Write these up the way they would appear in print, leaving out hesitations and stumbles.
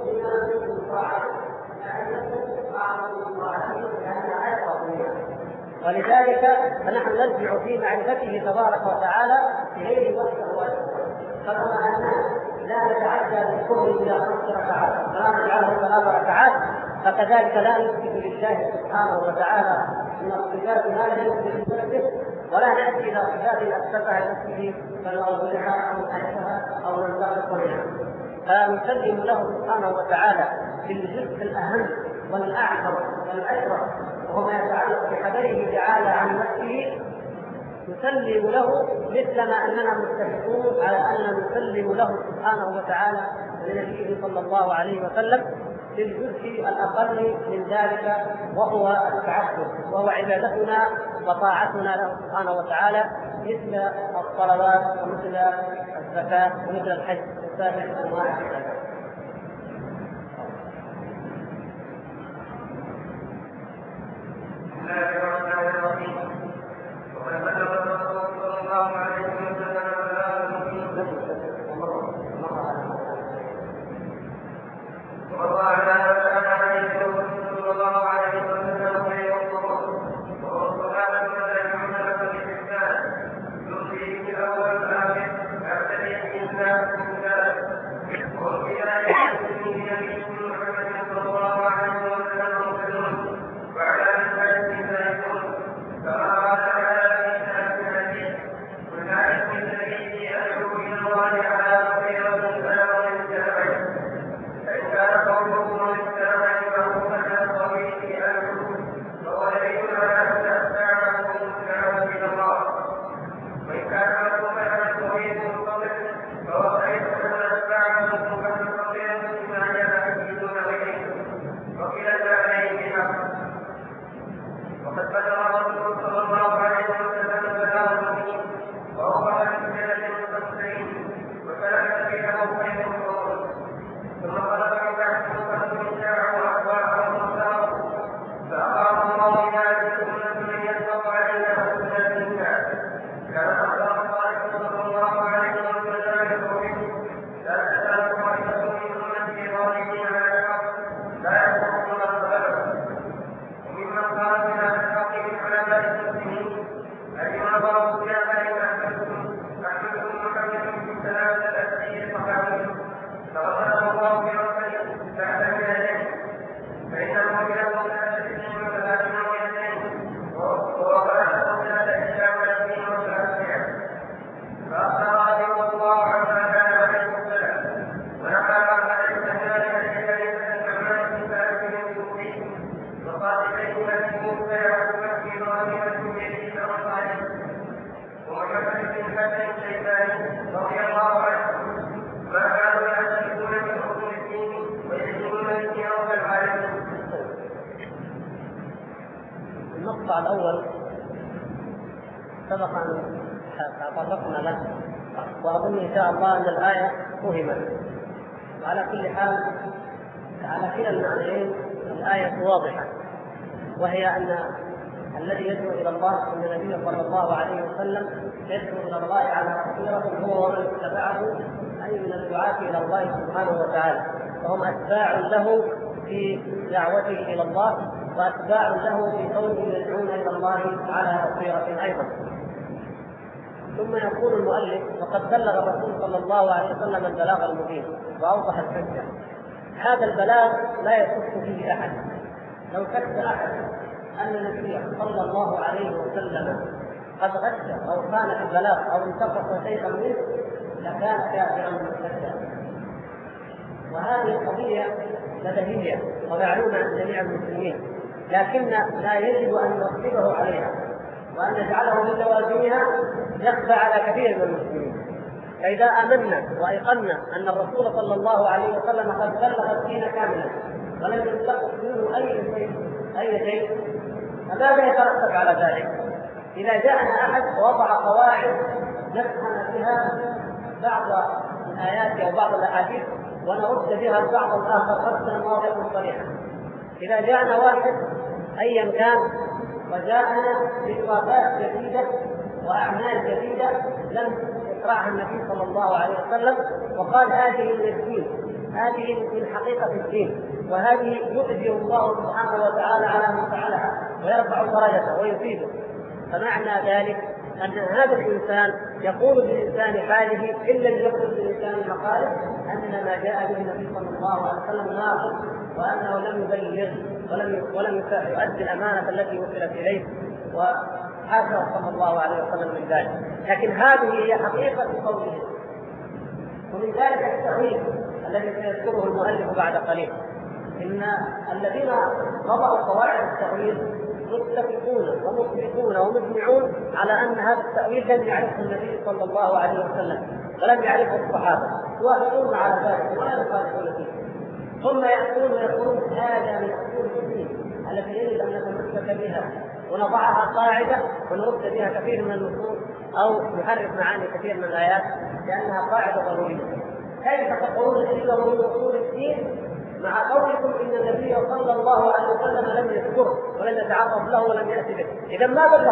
ولذلك فنحن نرجع في معرفته تبارك وتعالى إليه وحده كما أننا لا نتعدى بالكفر إلى 5 ركعات ولا نجعله 3 ركعات، فكذلك لا نثبت لله سبحانه وتعالى من الصفات ما لا يثبت لنفسه، ولا نأتي إلى صفات أثبتها لنفسه فنوضحها أو نحسها أو ننتقص منها. فنسلم له سبحانه وتعالى في الجزء الأهم والأعظم والأشرف وهو ما يتعلق بخبره تعالى عن نفسه، نسلم له مثلما أننا متفقون على أن نسلم له سبحانه وتعالى لنبيه صلى الله عليه وسلم في الجزء الأقل من ذلك وهو التعبد، وهو عبادتنا وطاعتنا له سبحانه وتعالى مثل الصلوات ومثل الزكاة ومثل الحج وسائر أنواع العبادات. النقطة الأول سبق أن تطرقنا له، وأظن إن شاء الله أن الآية فهمت. وعلى كل حال على كلا المعنيين الآية واضحة، وهي أن الذي يدعو إلى الله أن النبي صلى الله عليه وسلم يدعو إلى الله على بصيرة هو ومن اتبعه، أي من الدعاة إلى الله سبحانه وتعالى، وهم أتباع له في دعوته إلى الله وأتباع له في كونه يدعون إلى الله على بصيرة أيضا. ثم يقول المؤلف: وقد بلغ الرسول صلى الله عليه وسلم البلاغ المبين وأوضح الحجة. هذا البلاغ لا يشك فيه أحد. لو شك أحد أن النبي صلى الله عليه وسلم قد غش أو كان في البلاغ أو انتقص شيئا منه لكان كافرا مرتدا. وهذه القضية بديهية ومعلومة عند جميع المسلمين، لكن لا يجب أن نغضبه عليها وأن نجعله من لوازمها يخفى على كثير من المسلمين. فإذا آمنا وأيقنا أن الرسول صلى الله عليه وسلم قد بلغ الدين كاملا ولم ينتقص منه أي شيء، فماذا يترتب على ذلك؟ إذا جاءنا أحد ووضع قواعد نفهم بها بعض الآيات أو بعض الأحاديث ونرد بها البعض الآخر ردا واضحا صريحا، إذا جاءنا واحد أيا كان وجاءنا بإضافات جديدة وأعمال جديدة لم يشرعها النبي صلى الله عليه وسلم وقال هذه من الدين هذه من حقيقة الدين، وهذه يؤذي الله سبحانه وتعالى على من فعلها ويرفع درجته ويفيده. فمعنى ذلك أن هذا الإنسان يقول بلسان حاله إن لم يقل بلسان مقاله أن ما جاء به النبي صلى الله عليه وسلم ناقص، وأنه لم يبلغ ولم يؤدي الأمانة التي وصلت إليه، وحاشا صلى الله عليه وسلم من ذلك. لكن هذه هي حقيقة قوله. ومن ذلك التأويل الذي سيذكره المؤلف بعد قليل، إن الذين وضعوا قواعد التأويل متفقون ومطبقون ومجمعون على أن هذا التأويل لم يعرفه النبي صلى الله عليه وسلم ولم يعرفه الصحابة، يوافقون على ذلك ولا يخالفون فيه. ثم يأتون ويقولون هذا من أصول الدين التي يجب أن نتمسك بها ونضعها قاعدة ونرد بها كثير من النصوص أو نحرف معاني كثير من الآيات لأنها قاعدة ضرورية. كيف تقولون إنه من أصول الدين مع قولكم إن النبي صلى الله عليه وسلم لم يذكره ولم يتعرض له ولم يأتي به؟ إذا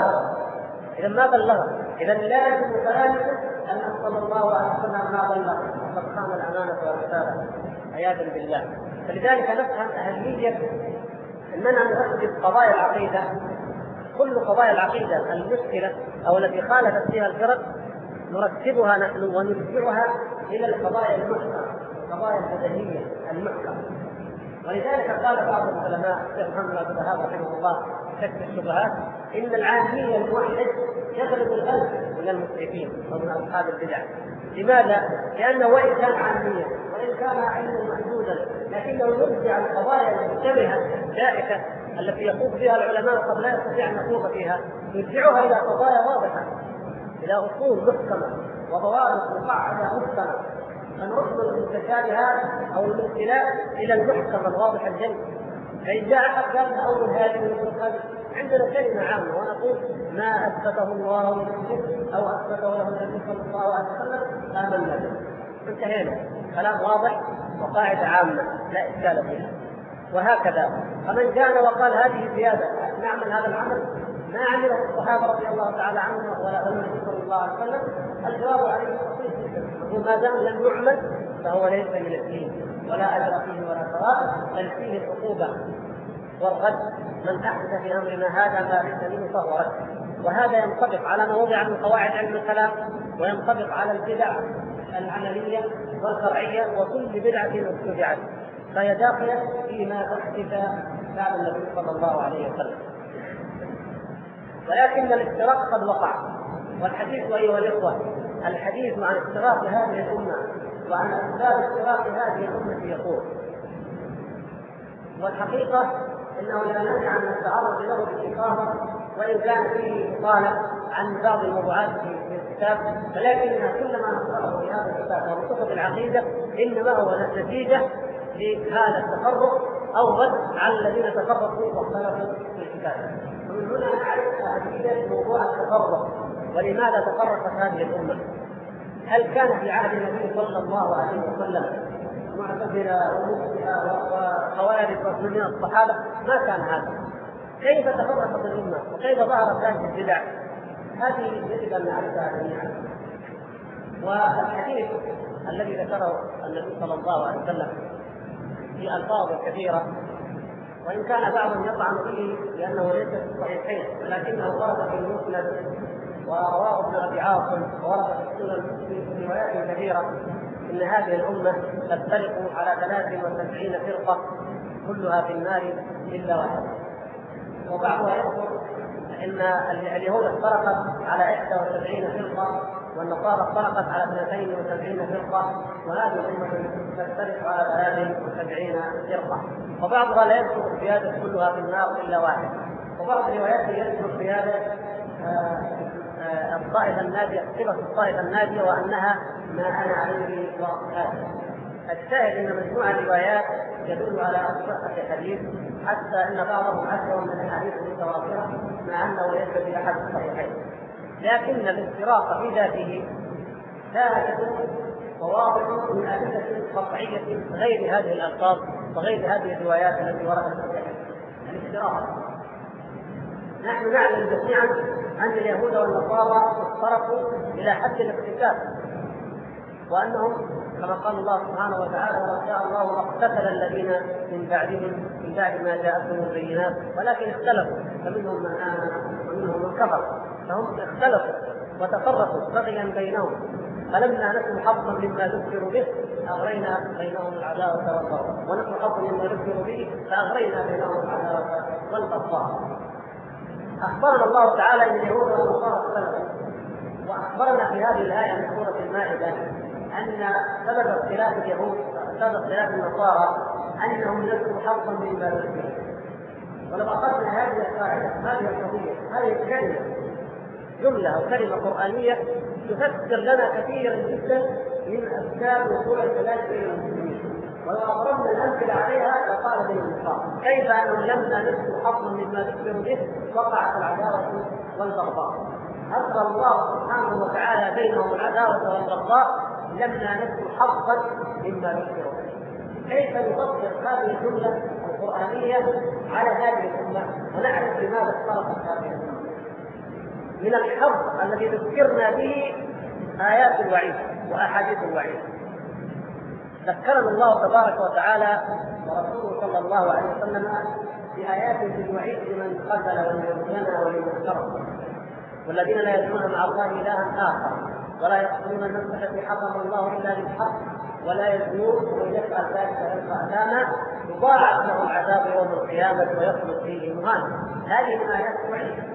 ما بلغ إذا لازم كلامكم أن صلى الله عليه وسلم ما بلغ وقد خان الأمانة والرسالة عياذا بالله. فلذلك نفهم أهمية أننا نرتب قضايا العقيدة، كل قضايا العقيدة المشكلة أو التي خالفت فيها الفرق نرتبها نحن ونرجعها إلى القضايا المحكمة، القضايا البدنية المحكمة. ولذلك قال بعض العلماء الشيخ محمد بن وهاب رحمه الله في كشف الشبهات إن العامية الموحد يغلب الغلب من المشركين ومن أصحاب البدع. لماذا؟ لأنه وإن كان عاميا وإن كان علما محدودا لكنه يرجع القضايا المشتبهة الشائكة التي يخوض فيها العلماء قد لا يستطيع أن يخوض فيها، يرجعها إلى قضايا واضحة، إلى أصول محكمة وضوابط مقعدة محكمة، فنرد المتشابهات أو المشكلات إلى المحكم الواضح الجلي. فإن جاء أحد قال أول هذه عندنا كلمة عامة ونقول ما أثبته الله لنفسه أو أثبته له النبي صلى الله عليه وسلم آمنا به، انتهينا. كلام واضح وقاعدة عامة لا إشكال فيها. وهكذا فمن جاء وقال هذه زيادة نعمل هذا العمل ما عمله الصحابة رضي الله تعالى عنهم ولا النبي صلى الله عليه وسلم، الجواب عليه بسيط جدا، وما دام لم يعمل فهو ليس من الدين ولا أجر فيه ولا ثواب، بل فيه العقوبة والرد. من أحدث في أمرنا هذا ما ليس منه فهو رد. وهذا ينطبق على ما وضع من قواعد علم الكلام، وينطبق على البدع العملية والفرعية، وكل بدعة ابتدعت فهي داخلة فيما أحدث بعد النبي صلى الله عليه وسلم. ولكن الافتراق قد وقع، والحديث أيها الإخوة الحديث عن افتراق هذه الأمة وعن أسباب افتراق هذه الأمة يقول، والحقيقة إنه لا نمنع أن نتعرض له باستفاضة وإن كان فيه مطالب عن بعض الموضوعات في الكتاب، ولكننا كلما نقرأه في هذا الكتاب ومن كتب العقيدة إنما هو نتيجة لهذا التفرق أو رد على الذين تفرقوا واختلفوا في الكتاب. ومن هنا نعرف أهمية موضوع التفرق ولماذا تفرقت هذه الأمة. هل كان في عهد النبي صلى الله عليه وسلم معتزلة ومبتدعة وخوارج ومن الصحابة؟ ما كان هذا. كيف تفرقت الأمة وكيف ظهرت هذه البدع؟ هذه يجب أن نعرفها جميعا. والحديث الذي ذكره النبي صلى الله عليه وسلم في ألفاظ كثيرة، وإن كان بعضهم يطعن فيه لأنه ليس في الصحيحين ولكنه ورد في المسند ورواه ابن أبي عاصم وورد في السنن في روايات كثيرة إن هذه الأمة تفترق على 73 فرقة كلها في النار إلا واحدة. وبعضها يذكر إن اليهود افترقت على 71 فرقة والنصارى افترقت على 72 فرقة، وهذه الأمة تفترق على 73 فرقة. وبعضها لا يذكر الزيادة كلها في النار إلا واحد. وبعض الروايات يذكر الزيادة الطائفة الناجية، صفة الطائفة الناجية وأنها ما أنا عليه وأصحابي. الشاهد أن مجموعة الروايات يدل على صحة الحديث، حتى أن بعضهم عدوا من الأحاديث المتواترة مع أنه ليس في أحد الصحيحين. لكن الافتراق في ذاته ثابت وواضح من أدلة قطعية غير هذه الألفاظ وغير هذه الروايات التي وردت فيها. الافتراق نحن نعلم جميعا أن اليهود والنصارى افترقوا إلى حد الاختلاف، وانهم كما قال الله سبحانه وتعالى: ولو شاء الله لاقتتل الذين من بعدهم من بعد ما جاءتهم البينات ولكن اختلفوا فمنهم من امن ومنهم من كفر. فهم اختلفوا وتفرقوا بغيا بينهم، فلما نسوا حظا مما ذكروا به اغرينا بينهم العداوه والبغضاء، ونسوا حظا مما ذكروا به فاغرينا بينهم العداوه والبغضاء. اخبرنا الله تعالى ان اليهود والنصارى اختلفوا، واخبرنا في هذه الايه من سوره المائده ان سبب اختلاف اليهود وسبب اختلاف النصارى انهم نسوا حظا مما ذكروا. ولو اخذنا هذه القاعده، هذه القضيه، هذه الكلمه جمله او كلمه قرانيه تفسر لنا كثيرا جدا من اسباب وصول الخلاف بين المسلمين، ولو اضربنا الامثله عليها لقال بين النصارى كيف انهم لما نسوا حظا مما ذكروا به وقعت العداوه والبغضاء. اخبر الله سبحانه وتعالى بينهم العداوه والبغضاء لما نسوا حظا مما ذكروا به. كيف نطبق هذه الجمله القرانيه على هذه الامه ونعرف لماذا اختلفت هذه الامه؟ من الحظ الذي ذكرنا به آيات الوعيد وأحاديث الوعيد. ذكرنا الله تبارك وتعالى ورسوله صلى الله عليه وسلم بآيات في الوعيد لمن قتل ولمن زنى ولمن سرق، والذين لا يدعون مع الله إلها آخر، ولا يقتلون النفس التي حرم الله إلا بالحق، ولا يزنون، ومن يفعل ذلك يلقى أثاما يضاعف له العذاب يوم القيامة ويخلد فيه مهانا. هذه من آيات الوعيد.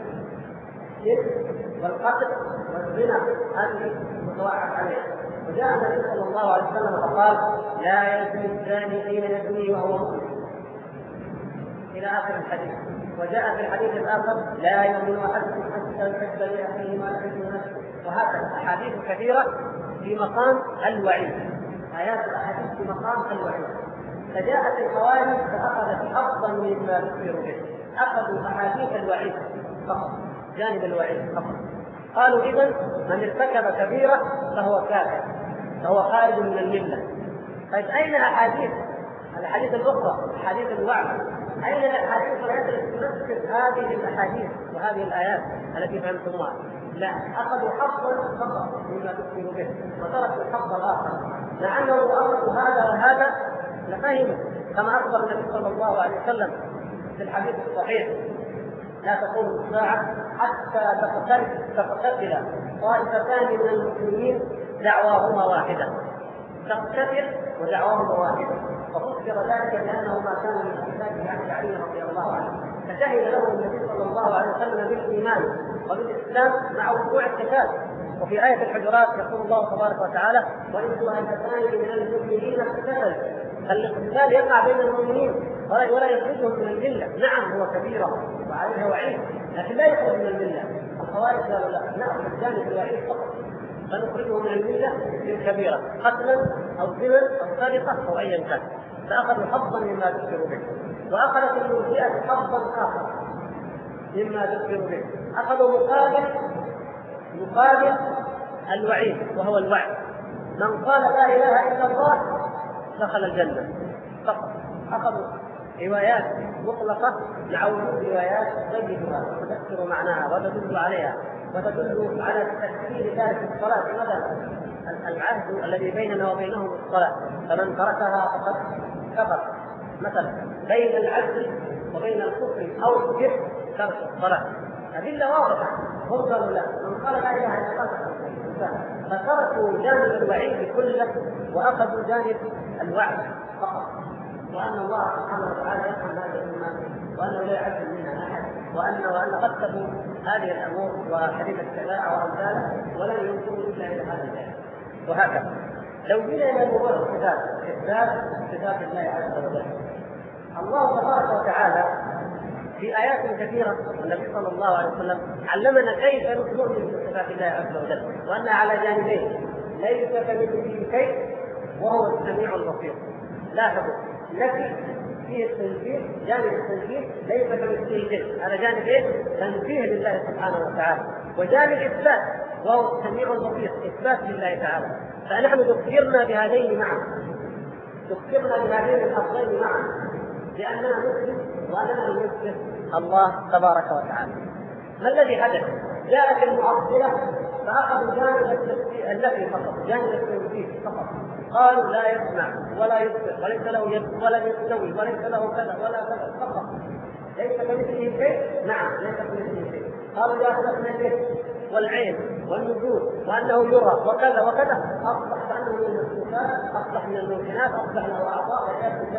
والقتل والزنا هذه متوعد عليها. وجاء النبي صلى الله عليه وسلم فقال: لا يزني الزاني حين يزني وهو مؤمن، الى اخر الحديث. وجاء في الحديث الاخر: لا يؤمن احدكم حتى يحب لاخيه ما يحب نفسه. وهكذا احاديث كثيره في مقام الوعيد، ايات الاحاديث في مقام الوعيد. فجاءت الخوارج فاخذت حظا مما ذكروا به، اخذوا احاديث الوعيد فقط، جانب الوعيد فقط. قالوا: إذن من ارتكب كبيرة فهو كافر، فهو خارج من الملة. طيب أين الأحاديث الأخرى، أحاديث الوعد؟ أين الأحاديث التي تنسب هذه الأحاديث وهذه الآيات التي فهمتموها؟ لا، أخذوا حظا فقط مما ذكروا به وتركوا الحظ الآخر، مع أنه أخذوا هذا وهذا لفهموا، كما أخبر النبي صلى الله عليه وسلم في الحديث الصحيح: لا تقوم الساعة حتى تقتتل طائفتان من المسلمين دعواهما واحدة. تقتتل ودعواهما واحدة. ففسر ذلك بأنه ما كان من أحداث عن علي رضي الله عنه، فشهد له النبي صلى الله عليه وسلم بالإيمان وبالإسلام مع وقوع القتال. وفي آية الحجرات يقول الله تبارك وتعالى: وإن طائفتان من المؤمنين اقتتلوا. فالاقتتال يقع بين المؤمنين ولا يخرجهم من الملة. نعم هو كبيرة وعليها وعيد، لكن لا يخرج من الملة. الخوارج قالوا: لا، نأخذ جانب الوعيد فقط، فنخرجه من الملة بالكبيرة، قتلا أو زنا أو سرقة أو أيا كان. فأخذوا حظا مما ذكروا به، وأخذت المرجئة حظا آخر مما ذكروا به. أخذوا مقابل الوعيد وهو الوعد: من قال لا إله إلا الله دخل الجنة فقط. أخذوا روايات مطلقة مع وجود روايات تبينها وتذكر معناها وتدل عليها وتدل على تكفير ذلك في الصلاة. مثلا العهد الذي بيننا وبينهم الصلاة، فمن تركها فقد كفر. مثلا بين العدل وبين الكفر أو الشرك ترك الصلاة. أدلة واضحة. هم قالوا: لا، من قال لا إله إلا الله. فتركوا جانب الوعيد كله وأخذوا جانب الوعد فقط، وأن الله سبحانه وتعالى يفهم هذه الأمة، وأنه لا يعلم منها أحد، وأن رتبوا هذه الأمور وحديث الشفاعة وأمثالها ولن ينظروا إلا إلى هذا الجانب. وهكذا لو جينا إلى موضوع الصفات، إثبات صفات الله عز وجل، الله تبارك وتعالى في آيات كثيرة النبي صلى الله عليه وسلم علمنا كيف نؤمن بصفات الله عز وجل، وأنها على جانبين: ليس كمثله شيء وهو السميع البصير. لاحظوا، التي فيه التنزيه، جانب التنزيه ليس كمثله شيء، هذا جانب ايه؟ تنزيه لله سبحانه وتعالى. وجانب اثبات وهو السميع البصير، اثبات لله تعالى. فنحن ذكرنا بهذين معا، ذكرنا بهذين الأصلين معا، لأننا نثبت وأننا نثبت الله تبارك وتعالى. ما الذي حدث؟ جاءت المعطلة فأخذوا جانب النفي فقط، جانب التوحيد فقط. قالوا لا يسمع ولا يبصر وليس له يد ولا يستوي وليس له كذا ولا كذا فقط. ليس كمثله شيء؟ نعم ليس كمثله شيء. قالوا لا خلقنا اليد والعين والوجود وأنه يرى وكذا وكذا. أصبح كأنه من المخلوقات، أصبح من الممكنات، أصبح له أعضاء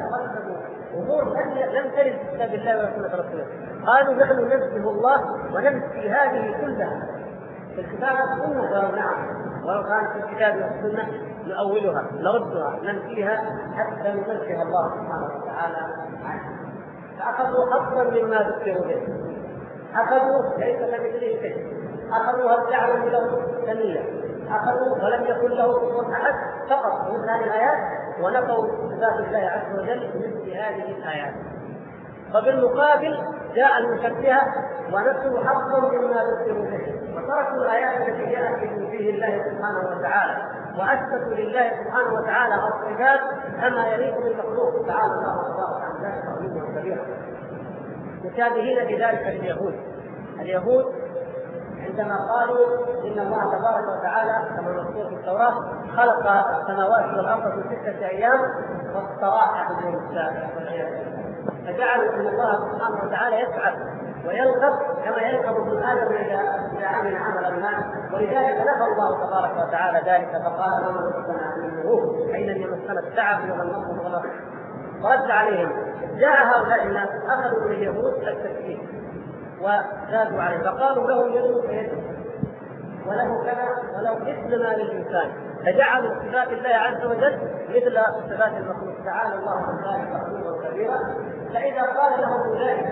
أمور لم ترد في كتاب الله ولا سنة رسوله. قالوا نحن ننزه الله وننفي هذه كلها. في الكتاب والسنة قالوا نعم، ولو كانت في الكتاب والسنة نؤولها نردها ننفيها حتى ننزه الله سبحانه وتعالى عنها. فأخذوا حظا مما ذكروا به، أخذوا ليس كمثله شيء، أخذوا هل تعلم له سميا، أخذوا ولم يكن له كفوا أحد فقط من هذه الآيات، ونفوا صفات الله عز وجل مثل هذه الآيات. فبالمقابل جاء المشبهة ونفوا حظا مما ذكروا به، وتركوا الآيات التي جاءت فيه الله سبحانه وتعالى، وأثبتوا لله سبحانه وتعالى الصفات كما يليق بالمخلوق تعالى الله تبارك عن ذلك عظيما كبيرا. مشابهين بذلك اليهود عندما قالوا إن الله تبارك وتعالى كما مذكور في التوراة خلق السماوات والأرض في 6 أيام واستراح في اليوم السابع، فجعلوا أن الله سبحانه وتعالى يفعل ويلقب كما يلقب ابن آدم إذا عمل عملا ما، ولذلك نفى الله تبارك وتعالى ذلك فقال ما مسنا من لغوب أين يمسنا التعب ولا النصر ولا. ورد عليهم. جاء هؤلاء الناس أخذوا من اليهود التكفير وزادوا عليه فقالوا له يد كيده وله كذا وله مثل ما للإنسان، فجعلوا صفات الله عز وجل مثل صفات المخلوق تعالى الله عن ذلك عظيما كبيرا. فإذا قال لهم أولئك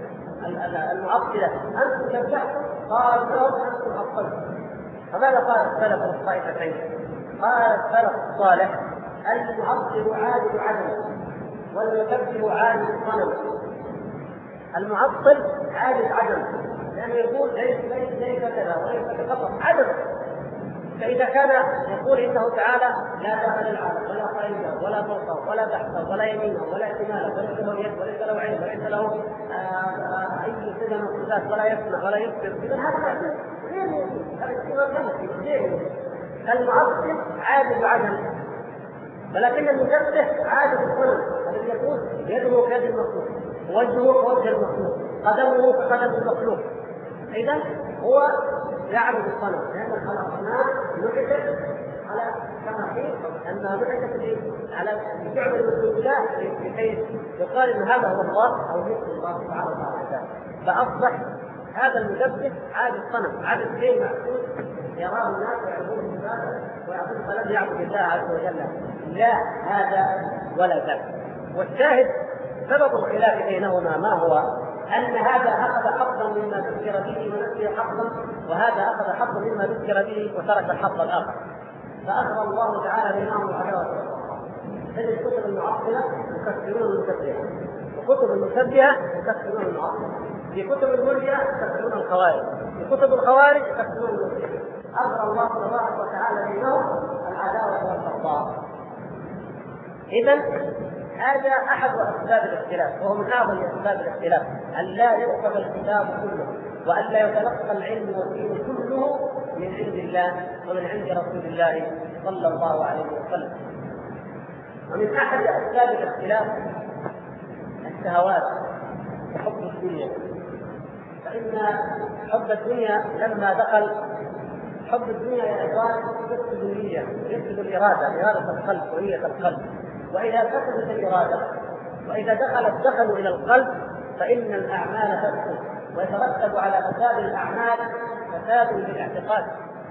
المعطلة أنتم شبهتم، قال لهم أنتم أبطلتم. فماذا قال السلف الطائفتين؟ قال السلف الصالح المعطل عابد عدم والمكذب عابد صنم. المعطل عابد عدم لأنه يقول ليس كذا وليس فقط عدم. فإذا كان يقول إنه تعالى لا دخل العالم ولا قريبه ولا فوقه ولا تحته ولا يمينه ولا شماله وليس له يد وليس له عين وليس له أي صفة من الصفات ولا يسمع ولا يبصر، إذا هذا غير المعطل عابد عدم، ولكن المشبه عابد الصنم الذي يقول يده كيد المخلوق وجهه كوجه المخلوق قدمه كقدم المخلوق. إذا هو يعبد الصنم لأن الأصنام نحتت على كما قيل أنها نحتت على تعبد الله لكي يقال إن هذا هو الله أو مثل الله تعالى وتعالى. فأصبح هذا المشبه عابد الصنم، عابد شيء معقول يراه الناس ويعبدون عباده ويعبدون فلم يعبد الله عز وجل، لا هذا ولا ذاك. والشاهد سبب الخلاف بينهما ما هو؟ أن هذا أخذ حظا مما ذكر به ونسي حظا، وهذا أخذ حظا مما ذكر به وترك الحظ الآخر، فأخبر الله تعالى بينهم العداوة. هذه الكتب المعطلة يكفرون المشبهة، وكتب المشبهة يكفرون المعطلة، في كتب المرجئة يكفرون الخوارج، في كتب الخوارج يكفرون المشبهة. أخبر الله تبارك وتعالى بينهم العداوة والبغضاء. إذن هذا أحد أسباب الاختلاف، وهو من أعظم أسباب الاختلاف أن لا يؤخذ الكتاب كله وأن لا يتلقى العلم والدين كله من عند الله ومن عند رسول الله صلى الله عليه وسلم. ومن أحد أسباب الاختلاف الشهوات وحب الدنيا، فإن حب الدنيا لما دخل حب الدنيا يا إخوان يفسد النية يفسد إرادة القلب ونية القلب، وإذا فسدت الإرادة وإذا دخلوا إلى القلب فإن الأعمال تفسد، ويترتب على فساد الأعمال فساد للاعتقاد.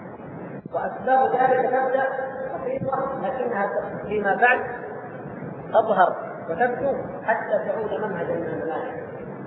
وأسباب ذلك تبدأ بسيطة لكنها فيما بعد تظهر وتبدو حتى تعود منهجا من المناهج.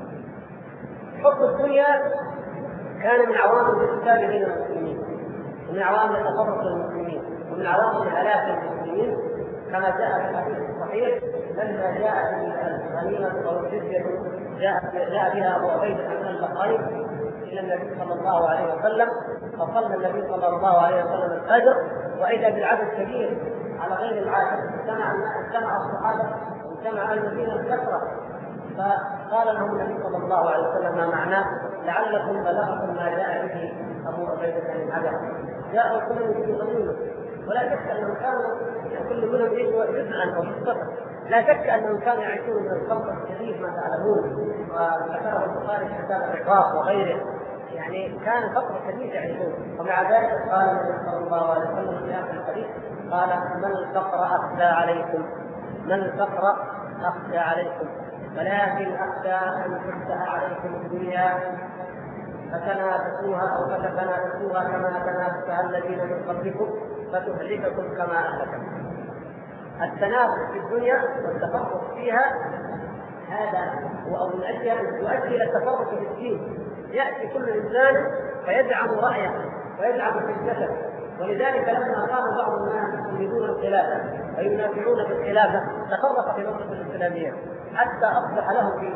حب الدنيا كان من عوامل الفساد بين المسلمين، ومن عوامل تفرق المسلمين، ومن عوامل هلاك المسلمين، كما جاء في الحديث الصحيح لما جاءت الغنيمة أو الجزية جاء بها أبو عبيدة بن البخاري إلى النبي صلى الله عليه وسلم، فصلى النبي صلى الله عليه وسلم الفجر وإذا بالعدد كبير على غير العادة، اجتمع الصحابة واجتمع المدينة بكثرة، فقال لهم النبي صلى الله عليه وسلم ما معناه؟ لعلكم بلغكم ما جاء به أبو عبيدة بن الحجر. جاءوا كلهم يقولون، ولا شك انهم كانوا كل منهم يريد جزءا او مختصر. لا شك انهم كانوا يعيشون من الخلق الشديد ما تعلمون، وذكره البخاري في كتاب الرقاق وغيره، يعني كان فقر شديد يعيشون. ومع ذلك قال النبي صلى الله عليه وسلم في اخر الحديث قال: من الفقر اخشى عليكم، من الفقر اخشى عليكم، ولكن اخشى ان تفتح عليكم الدنيا فتنافسوها او فتتنافسوها كما تنافسها الذين من قبلكم فتهلككم كما اهلكتم. التنافس في الدنيا والتفرق فيها هذا هو من اجل يؤدي الى التفرق في الدين. ياتي كل انسان فيدعم رايه ويدعم في الجسد، ولذلك لما قام بعض الناس يريدون الخلافه وينافعون في الخلافه تفرق في المنطقه الاسلاميه، حتى اصبح له في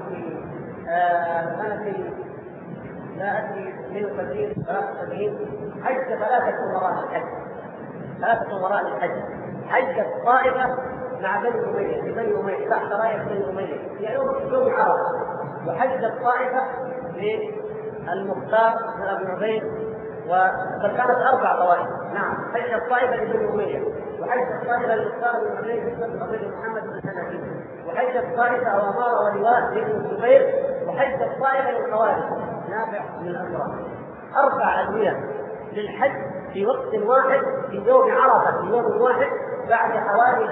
سنه لا أدري من كثير 73 حج 3 أمراء الحج، 3 أمراء الحج، حجت طائفة مع بني أمية تحت راية بني أمية في يوم عرفة، وحجت طائفة للمختار بن أبي عبيد، وكانت 4 طوائف. نعم، حجت طائفة لبني أمية، وحجت طائفة للمختار بن أبي عبيد بن محمد بن حنفي، وحجت طائفة أو أمارة ولواء لابن الزبير، وحجت طائفة للخوارج نافع من الأمراء. 4 أدوية للحج في وقت واحد في يوم عرفة، في يوم واحد، بعد حوالي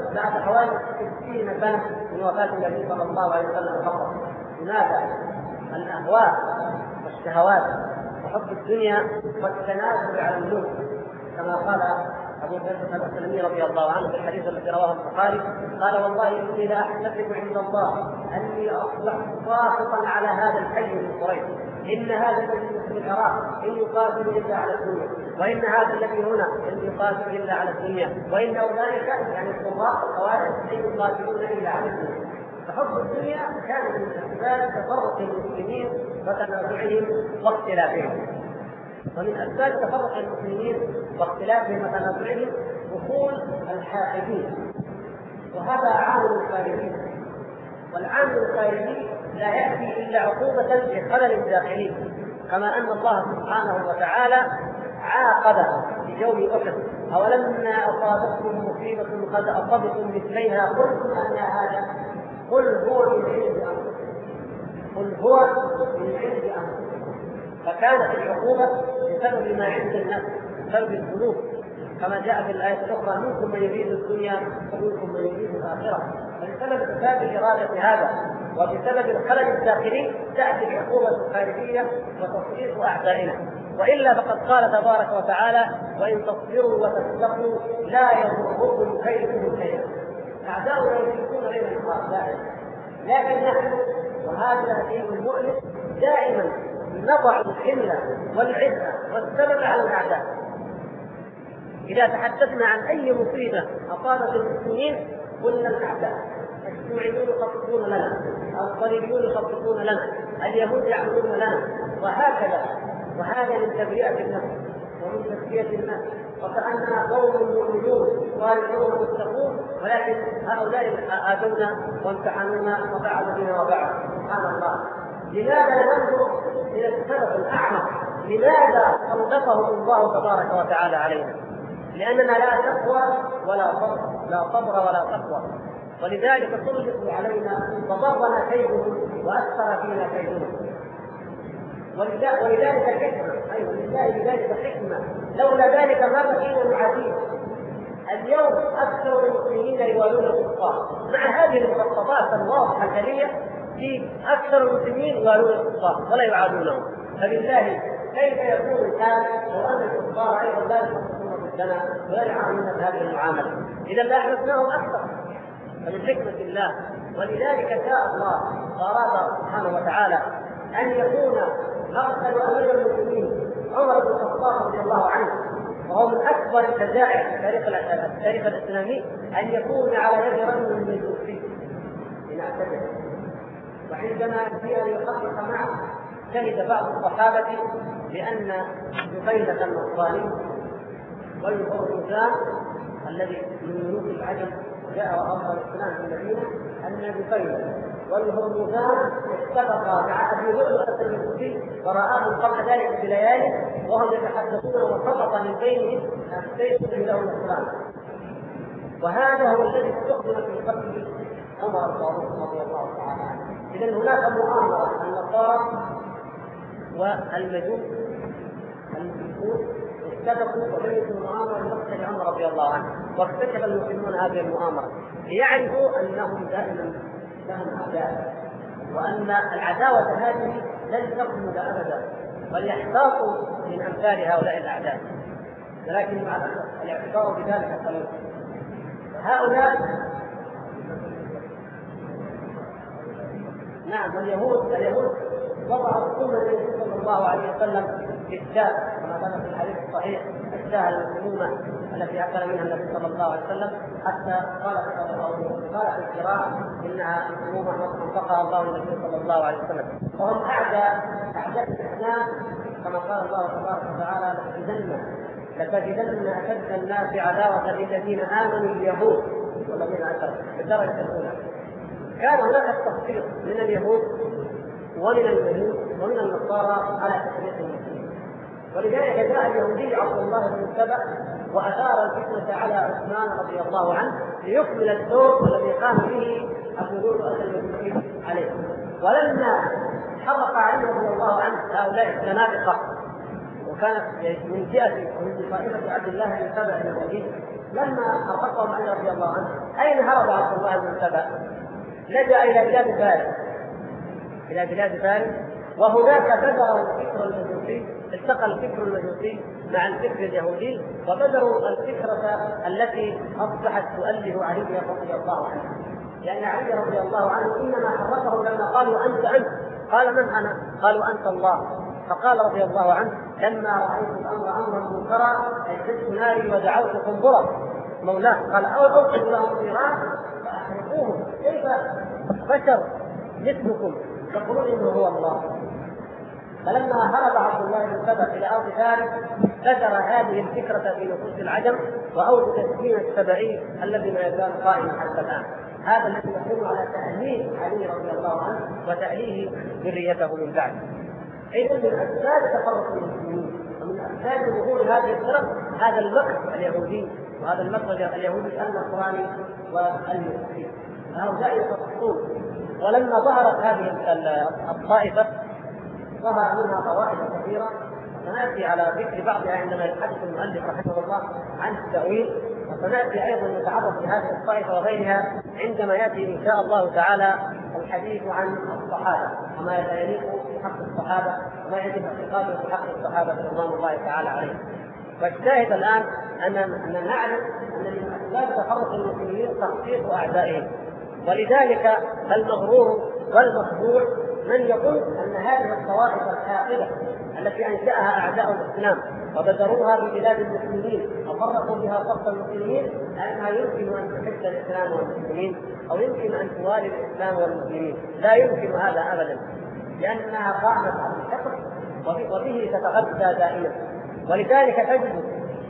60 سنة من وفاة النبي صلى الله عليه وسلم فقط. هناك الأهواء والشهوات وحب الدنيا والتنازل على الملك، كما قال أبو بكر السلمي رضي الله عنه في الحديث الذي رواه البخاري قال: والله إني لا أحتسب عند الله أني أصبحت ساخطا على هذا الحي من قريش، إن هذا الذي في العراق إن يقاتل إلا على الدنيا، وإن هذا الذي هنا إن يقاتل إلا على الدنيا، وإن أولئك يعني الضراء الخوارج إن يقاتلون إلا على الدنيا. فحب الدنيا كان من أسباب تفرق المسلمين وتنازعهم واختلافهم، ومن أسباب تفرق المسلمين واختلافهم وتنازعهم دخول الحاقدين، وهذا عامل خارجي، والعامل الخارجي لا يأتي إلا عقوبة لخلل داخلي، كما أن الله سبحانه وتعالى عاقب في يوم أحد: أولما أصابتكم مصيبة قد أصبتم مثليها قلتم أن هذا، قل هو من عند أنفسكم، قل هو من عند أنفسكم. فكانت العقوبة بسبب ما عند الناس، بسبب الذنوب، كما جاء في الآية الأخرى: منكم من يريد الدنيا ومنكم من يريد الآخرة. فبسبب فساد إرادة هذا وبسبب الخلل الداخلي تأتي العقوبة الخارجية وتصريف أعدائنا. وإلا فقد قال تبارك وتعالى: وإن تصبروا وتتقوا لا يضركم كيدهم شيئا. أعداؤنا يشركون لنا النهار دائما، لكن نحن وهذا الدين المؤلم دائما نضع الحمل والعزة والسبب على الأعداء. إذا تحدثنا عن أي مصيبة أصابت المسلمين قلنا الأعداء، الشيوعيون يخططون لنا، الصليبيون يخططون لنا، اليهود يعملون لنا، وهكذا. وهذا من تبرئة النفس ومن تزكية النفس، وكأننا قوم مؤمنون صالحون متقون، ولكن هؤلاء آذونا وامتحنونا وفعلوا بنا وفعلوا. سبحان الله. لماذا ننظر إلى السبب الأعمق؟ لماذا سلطهم الله تبارك وتعالى علينا؟ لأننا لا تقوى ولا صبر، لا صبر ولا تقوى، ولذلك سلطوا علينا فضرنا كيدهم وأثر فينا كيدهم. ولذلك حكمة، أيضا لله بذلك حكمة، لولا ذلك ما بقينا نعاديه. اليوم أكثر المسلمين يوالون الكفار، مع هذه المخططات الواضحة الجلية في أكثر المسلمين يوالون الكفار ولا يعادونهم. فبالله كيف يكون الآن لو أن الكفار أيضا لا يخططون ضدنا ولا يعاملون بهذه المعاملة؟ إذا لا أحدثناهم أكثر. فمن حكمة الله، ولذلك شاء الله وأراد سبحانه وتعالى أن يكون مقتل أمير المسلمين عمر بن الخطاب رضي الله عنه، وهو من أكبر الفجائع في التاريخ الإسلامي، أن يكون على يد رجل من الكوفي لنعتبر. وعندما جاء ليحقق معه شهد بعض الصحابة بأن جبيلة النصراني والفرسان الذي من ملوك العجم جاء وأظهر الإسلام في المدينة، أن جبيلة والهرمزان اتفقا مع ابي لؤلؤة المجوسي ورآهم قبل ذلك بليالي وهم يتحدثون وسقط من بينهم السيف له الاسلام. وهذا هو الذي استخدم في قتل عمر الفاروق رضي الله تعالى عنه. اذا هناك مؤامره النصارى والمجوس اتفقوا وبيتوا المؤامره لمقتل عمر رضي الله عنه، واكتشف المسلمون هذه المؤامره ليعرفوا انهم دائما لهم اعداء، وان العداوه هذه لن تخلد ابدا، بل يحتاطوا من امثال هؤلاء الاعداء. ولكن مع الاسف الاعتبار بذلك قليل. هؤلاء نعم اليهود وضعوا سنة النبي صلى الله عليه وسلم في الشاة كما ثبت في الحديث الصحيح، الشاة المسمومة التي أكل منها النبي صلى الله عليه وسلم، حتى قال في القراءة إنها مسمومة وانطقها الله النبي صلى الله عليه وسلم. وهم أعداء الإسلام كما قال الله تبارك وتعالى: لتجدن أشد الناس عداوة للذين آمنوا اليهود والذين أشركوا. بالدرجة الأولى كان هناك التخطيط من اليهود ومن المجوس ومن النصارى على تفريق المسلمين، ولذلك جاء اليهودي عبد الله بن سبأ وأثار الفتنة على عثمان رضي الله عنه ليكمل الدور الذي قام به أبو لؤلؤة المجوسي عليه. ولما حرق علي رضي الله عنه هؤلاء الزنادقة، وكانت من جهة ومن طائفة عبد الله بن سبأ اليهودي، لما حرقهم علي رضي الله عنه أين هرب عبد الله بن سبأ؟ لجأ إلى بلاد فارس، وهناك بذر الفكر المجوسي، التقى الفكر المجوسي مع الفكر اليهودي، وبذروا الفكرة التي أصبحت تؤله علي رضي الله عنه. لأن علي رضي الله عنه إنما حركهم لما قالوا أنت، قال من أنا؟ قالوا أنت الله. فقال رضي الله عنه: لما رأيت الأمر أمرا منكرا أجدت ناري ودعوت قنبرة مولاه، قال: أوقد لهم نيران فأحرقوهم، كيف بشر مثلكم تقولون إنه هو الله؟ فلما هرب عبد الله بن سبأ إلى أرض فارس بذر هذه الفكرة في نفوس العجم، وأوجد الدين السبعي الذي ما يزال قائما حتى الآن. هذا الذي يقوم على تأليه علي رضي الله عنه وتأليه ذريته من بعده. إذن من أسباب تفرق المسلمين ومن أسباب ظهور هذه الفرق هذا المكر اليهودي، وهذا المكر اليهودي النصراني والمسيحي. هؤلاء يفرقون. ولما ظهرت هذه الطائفة ظهر منها طوائف كثيرة، سنأتي على ذكر بعضها عندما يتحدث المؤلف رحمه الله عن التأويل، وسنأتي أيضا نتعرض لهذه الطائفة وغيرها عندما يأتي إن شاء الله تعالى الحديث عن الصحابة وما يليق في حق الصحابة وما يجب اعتقاده في حق الصحابة رضوان الله تعالى عليهم. والشاهد الآن أن نعلم أن من أسباب تفرق المسلمين تخطيط أعدائهم، ولذلك المغرور والمخدوع من يقول أن هذه الطوائف الحاقدة التي أنشأها أعداء الإسلام وبذروها في بلاد المسلمين وفرقوا بها صف المسلمين أنها يمكن أن تحب الإسلام والمسلمين أو يمكن أن توالي الإسلام والمسلمين. لا يمكن هذا أبدا، لأنها قامت على الحقد وبه تتغذى دائما. ولذلك تجد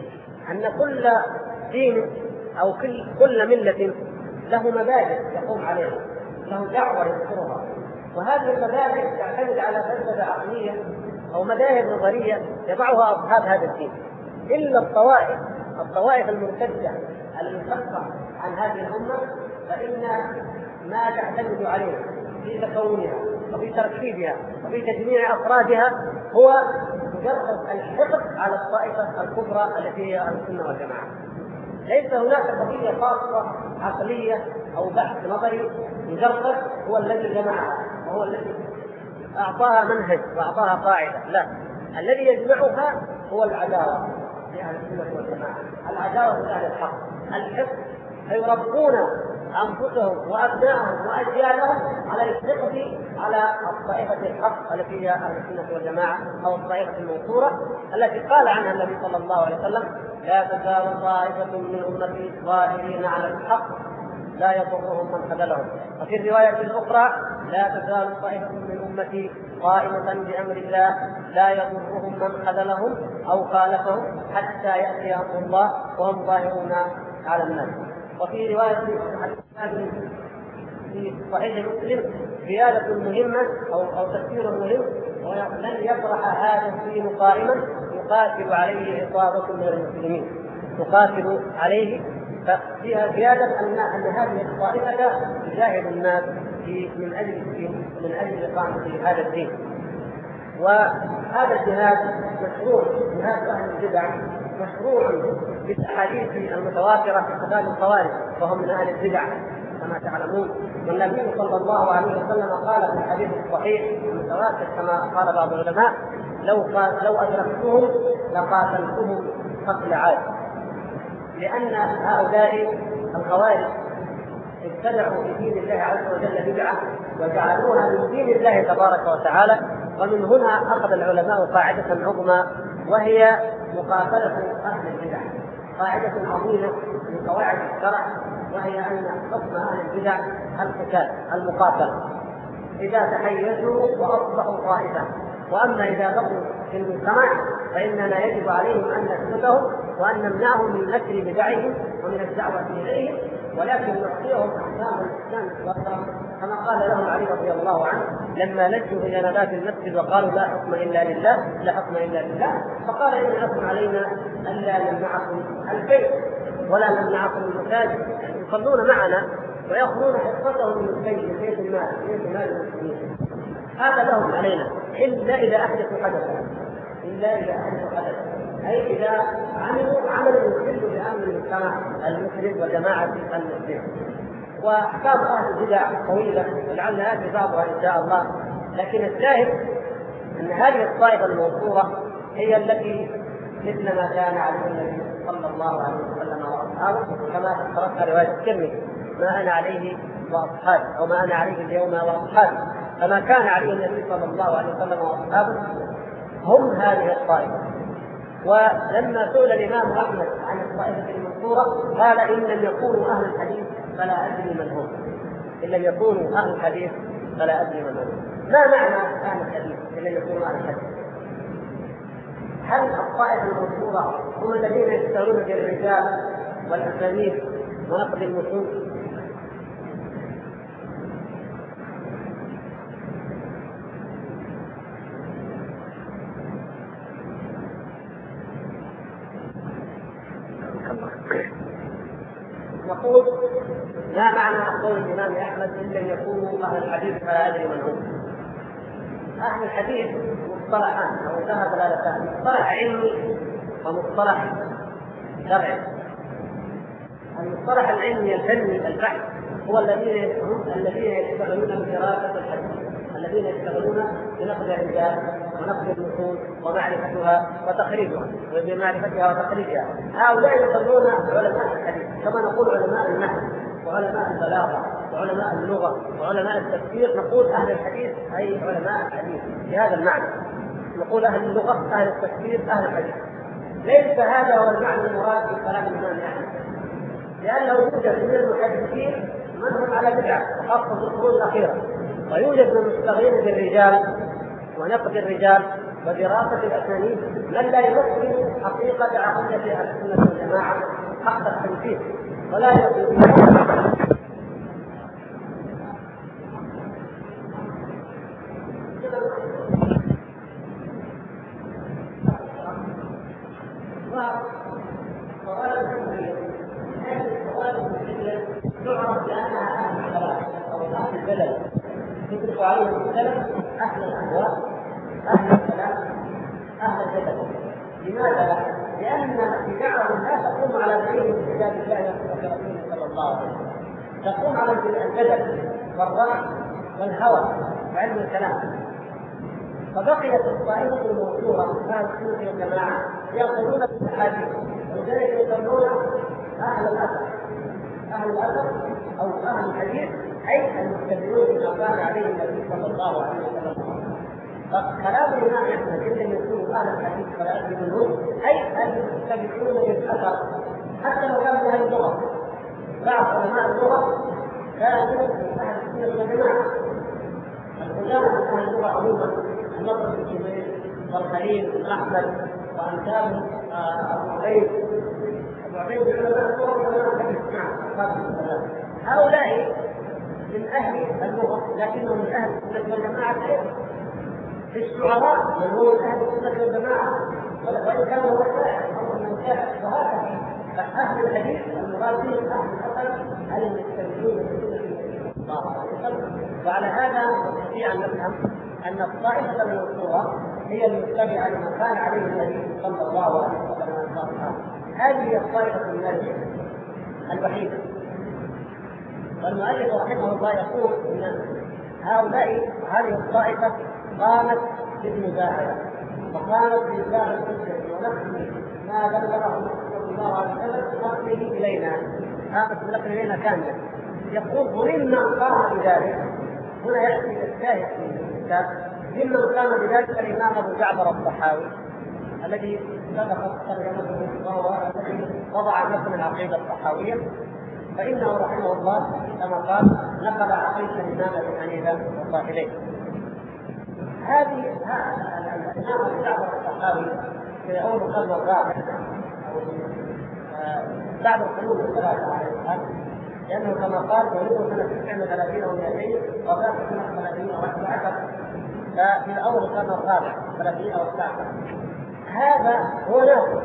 أن كل دين أو كل ملة له مبادئ يقوم عليها، له دعوة يذكرها، وهذه المبادئ تعتمد على فلسفة عقلية أو مذاهب نظرية يضعها أصحاب هذا الدين. إلا الطوائف المرتدة المنفصلة عن هذه الأمة فإن ما تعتمد عليه في تكونها وفي تركيبها وفي تجميع أفرادها هو مجرد الحقد على الطائفة الكبرى التي هي السنة والجماعة. ليس هناك قضية خاصة عقلية أو بحث نظري مجرد هو الذي جمعها وهو الذي أعطاها منهج وأعطاها قاعدة. لا، الذي يجمعها هو العداوة لأهل السنة والجماعة، العداوة لأهل الحق، الحقد، فيربون أنفسهم وأبنائهم وأجيالهم على الحقد على الطائفة الحق التي هي أهل السنة والجماعة أو الطائفة المنصورة التي قال عنها النبي صلى الله عليه وسلم: لا تزال طائفة من أمتي ظاهرين على الحق لا يضرهم من خذلهم. وفي الرواية الأخرى: لا تزال طائفة من أمتي قائمة بأمر الله لا يضرهم من خذلهم أو خالفهم حتى يأتي أمر الله وهم ظاهرون على الناس. وفي رواية في صحيح مسلم زيادة مهمة أو تفسير مهم، ولن يطرح هذا الدين قائما يقاتل عليه عصابة من المسلمين، تقاتل عليه، ففيها زيادة أن هذه الطائفة تجاهد الناس من أجل إقامة هذا الدين. وهذا الجهاد مشروع، جهاد أهل البدع مشروع بالأحاديث المتواترة في قتال الخوارج وهم من أهل البدع كما تعلمون. والنبي صلى الله عليه وسلم قال في الحديث الصحيح المتواتر كما قال بعض العلماء: لو أدركتهم لقاتلتهم قتل عاد، لأن هؤلاء الخوارج ابتدعوا في دين الله عز وجل بدعة وجعلوها من دين الله تبارك وتعالى. ومن هنا أخذ العلماء قاعدة عظمى وهي مقاتلة أهل البدع، قاعدة عظيمة من قواعد الشرع، وهي أن حكم أهل البدع القتال، المقاتلة إذا تحيزوا وأصبحوا طائفة. وأما إذا بقوا في المجتمع فإننا يجب عليهم أن نسلكهم وأن نمنعهم من نشر بدعهم ومن الدعوة إليهم، ولكن نعطيهم أحكام الإسلام الظاهرة كما قال لهم علي رضي الله عنه لما لجوا إلى نبات المسجد وقالوا لا حكم إلا لله، لا حكم إلا لله، فقال إن لكم علينا ألا نمنعكم البيت ولا نمنعكم المساجد، يصلون معنا ويأخذون حصتهم من البيت، بيت المال المسلمين، هذا لهم علينا إلا إذا أحدثوا حدثا، أي إذا عملوا عملا يخل بأمن المجتمع المسلم وجماعة المسلمين. وأحكام أهل البدع طويلة ولعل هذه بعضها إن شاء الله، لكن الشاهد أن هذه الطائفة المنصورة هي التي مثل ما كان عليه النبي صلى الله عليه وسلم وأصحابه، كما ذكرتها رواية الترمذي: ما أنا عليه وأصحابي، أو ما أنا عليه اليوم وأصحابي. فما كان عليه النبي صلى الله عليه وسلم وأصحابه هم هذه الطائفة. ولما سئل الإمام أحمد عن الطائفة المنصورة قال: إن لم يكونوا أهل الحديث فلا أدري من هم. إن لم يكونوا أهل الحديث فلا أدري من هم. ما معنى أهل الحديث إن لم يكونوا أهل الحديث؟ هل الطائفة المنصورة هم الذين يشتغلون بالرجال والأسانيد ونقد النصوص؟ نقول ما معنى قول الإمام أحمد: إن لم يكونوا أهل الحديث فلا أدري من هم؟ أهل الحديث مصطلحان أو لها دلالتان: مصطلح علمي ومصطلح شرعي. المصطلح العلمي الفني البحث هو الذين يشتغلون بدراسة الحديث، الذين يشتغلون بنقد الرجال ونقد النصوص ومعرفتها وتخريجها وبمعرفتها وتخريجها. هؤلاء يسمون علماء الحديث، كما نقول علماء النحو وعلماء البلاغة وعلماء اللغة وعلماء التفسير. نقول أهل الحديث أي علماء الحديث بهذا المعنى. نقول أهل اللغة، أهل التفسير، أهل الحديث. ليس هذا هو المعنى المراد في كلام الإمام أحمد، لأنه يوجد من المحدثين من هم على بدعة خاصة في القرون الأخيرة، ويوجد من المشتغلين بالرجال ونقد الرجال ودراسة الأسانيد من لا يمثل حقيقة عقيدة أهل السنة والجماعة حق التنفيذ ولا يقول. تعرف بأنها أهل الكلام أو أهل البلد، يطلق عليهم السلف أهل الأهواء، أهل الكلام، أهل الجدل. لماذا؟ لأن اتباعهم لا تقوم على دليل كتاب الله ورسوله صلى الله عليه وسلم، تقوم على الجدل والرأي والهوى وعلم الكلام. فبقيت الطائفة المنصورة أهل السنة والجماعة يأخذون بالأحاديث، ولذلك يسمون أهل الأثر. أهل الأثر أو أهل الحديث أي المتبعون بما كان عليه النبي صلى الله عليه وسلم. فكلام الإمام أحمد: إن لم يكونوا أهل الحديث فلا أدري من هم، أي المتبعون للأثر، حتى لو كان من أهل اللغة. بعض علماء اللغة كانوا من أهل السنة والجماعة، العلماء من أهل اللغة عموما، النضر بن جبير والخليل بن أحمد وأمثال أبو عبيد علماء اللغة وعلماء الحديث. هؤلاء من أهل اللغة لكنه من اهل السنه والجماعه ايضا. في الشعراء من هو من اهل السنه والجماعه وان كان هو شاعر او من شاعر، وهكذا. فاهل الحديث المراد بهم اهل الاثر المستمعون لسنه الله عليه وسلم. وعلى هذا نستطيع ان نفهم ان الطائفه المنصوره هي المتبعه لما كان عليه النبي صلى الله عليه وسلم. هذه هي الطائفه الناجيه الوحيده. والمؤلف رحمه الله يقول ان هذه الطائفه قامت بالمجاهده وقامت بإبلاغ الحجه ونقل ما بلغه صلى الله عليه وسلم نقله الينا، قامت بنقل الينا كاملا. يقول ممن قام بذلك، هنا ياتي الشاهد في الكتاب، ممن قام بذلك الامام ابو جعفر الطحاوي الذي سبق ترجمته وهو الذي وضع مثل العقيده الطحاويه، فانه رحمه الله كما قال نقل عقيده الامام ابي حنيفه وصاحبيه. هذه الامام ابو جعفر الطحاوي في اول القرن الرابع بعد القرون الثلاثه عليه الصلاه، لانه كما قال ولده سنه 39 و 200 وفات سنه 30 و 11، ففي اول القرن الرابع 30 او 19. هذا هو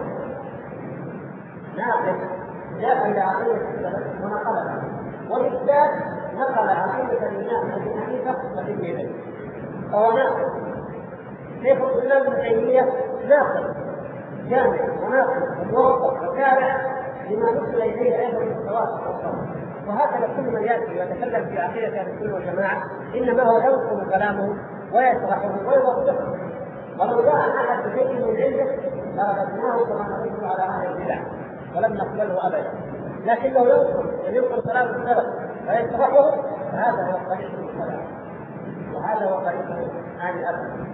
ناقل جاء لعقيده السلف ونقلها، وبالذات نقل عقيده الامام ابي حنيفه وابن فهو ناقل. شيخ الاسلام ابن تيميه ناقل جامع وناقل وموقف وتابع لما نقل اليه ايضا من التواصل. وهكذا كل من ياتي ويتكلم في عقيده اهل السنه والجماعه انما هو ينقل كلامه ويشرحه ويوضحه، ولو جاء احد بشيء من عنده لرددناه كما نقول على اهل البدع ولم نقبله ابدا، لكنه ينقل كلام السلف ويشرحه، فهذا هو طريق السلف وهذا هو طريق اهل الاثر.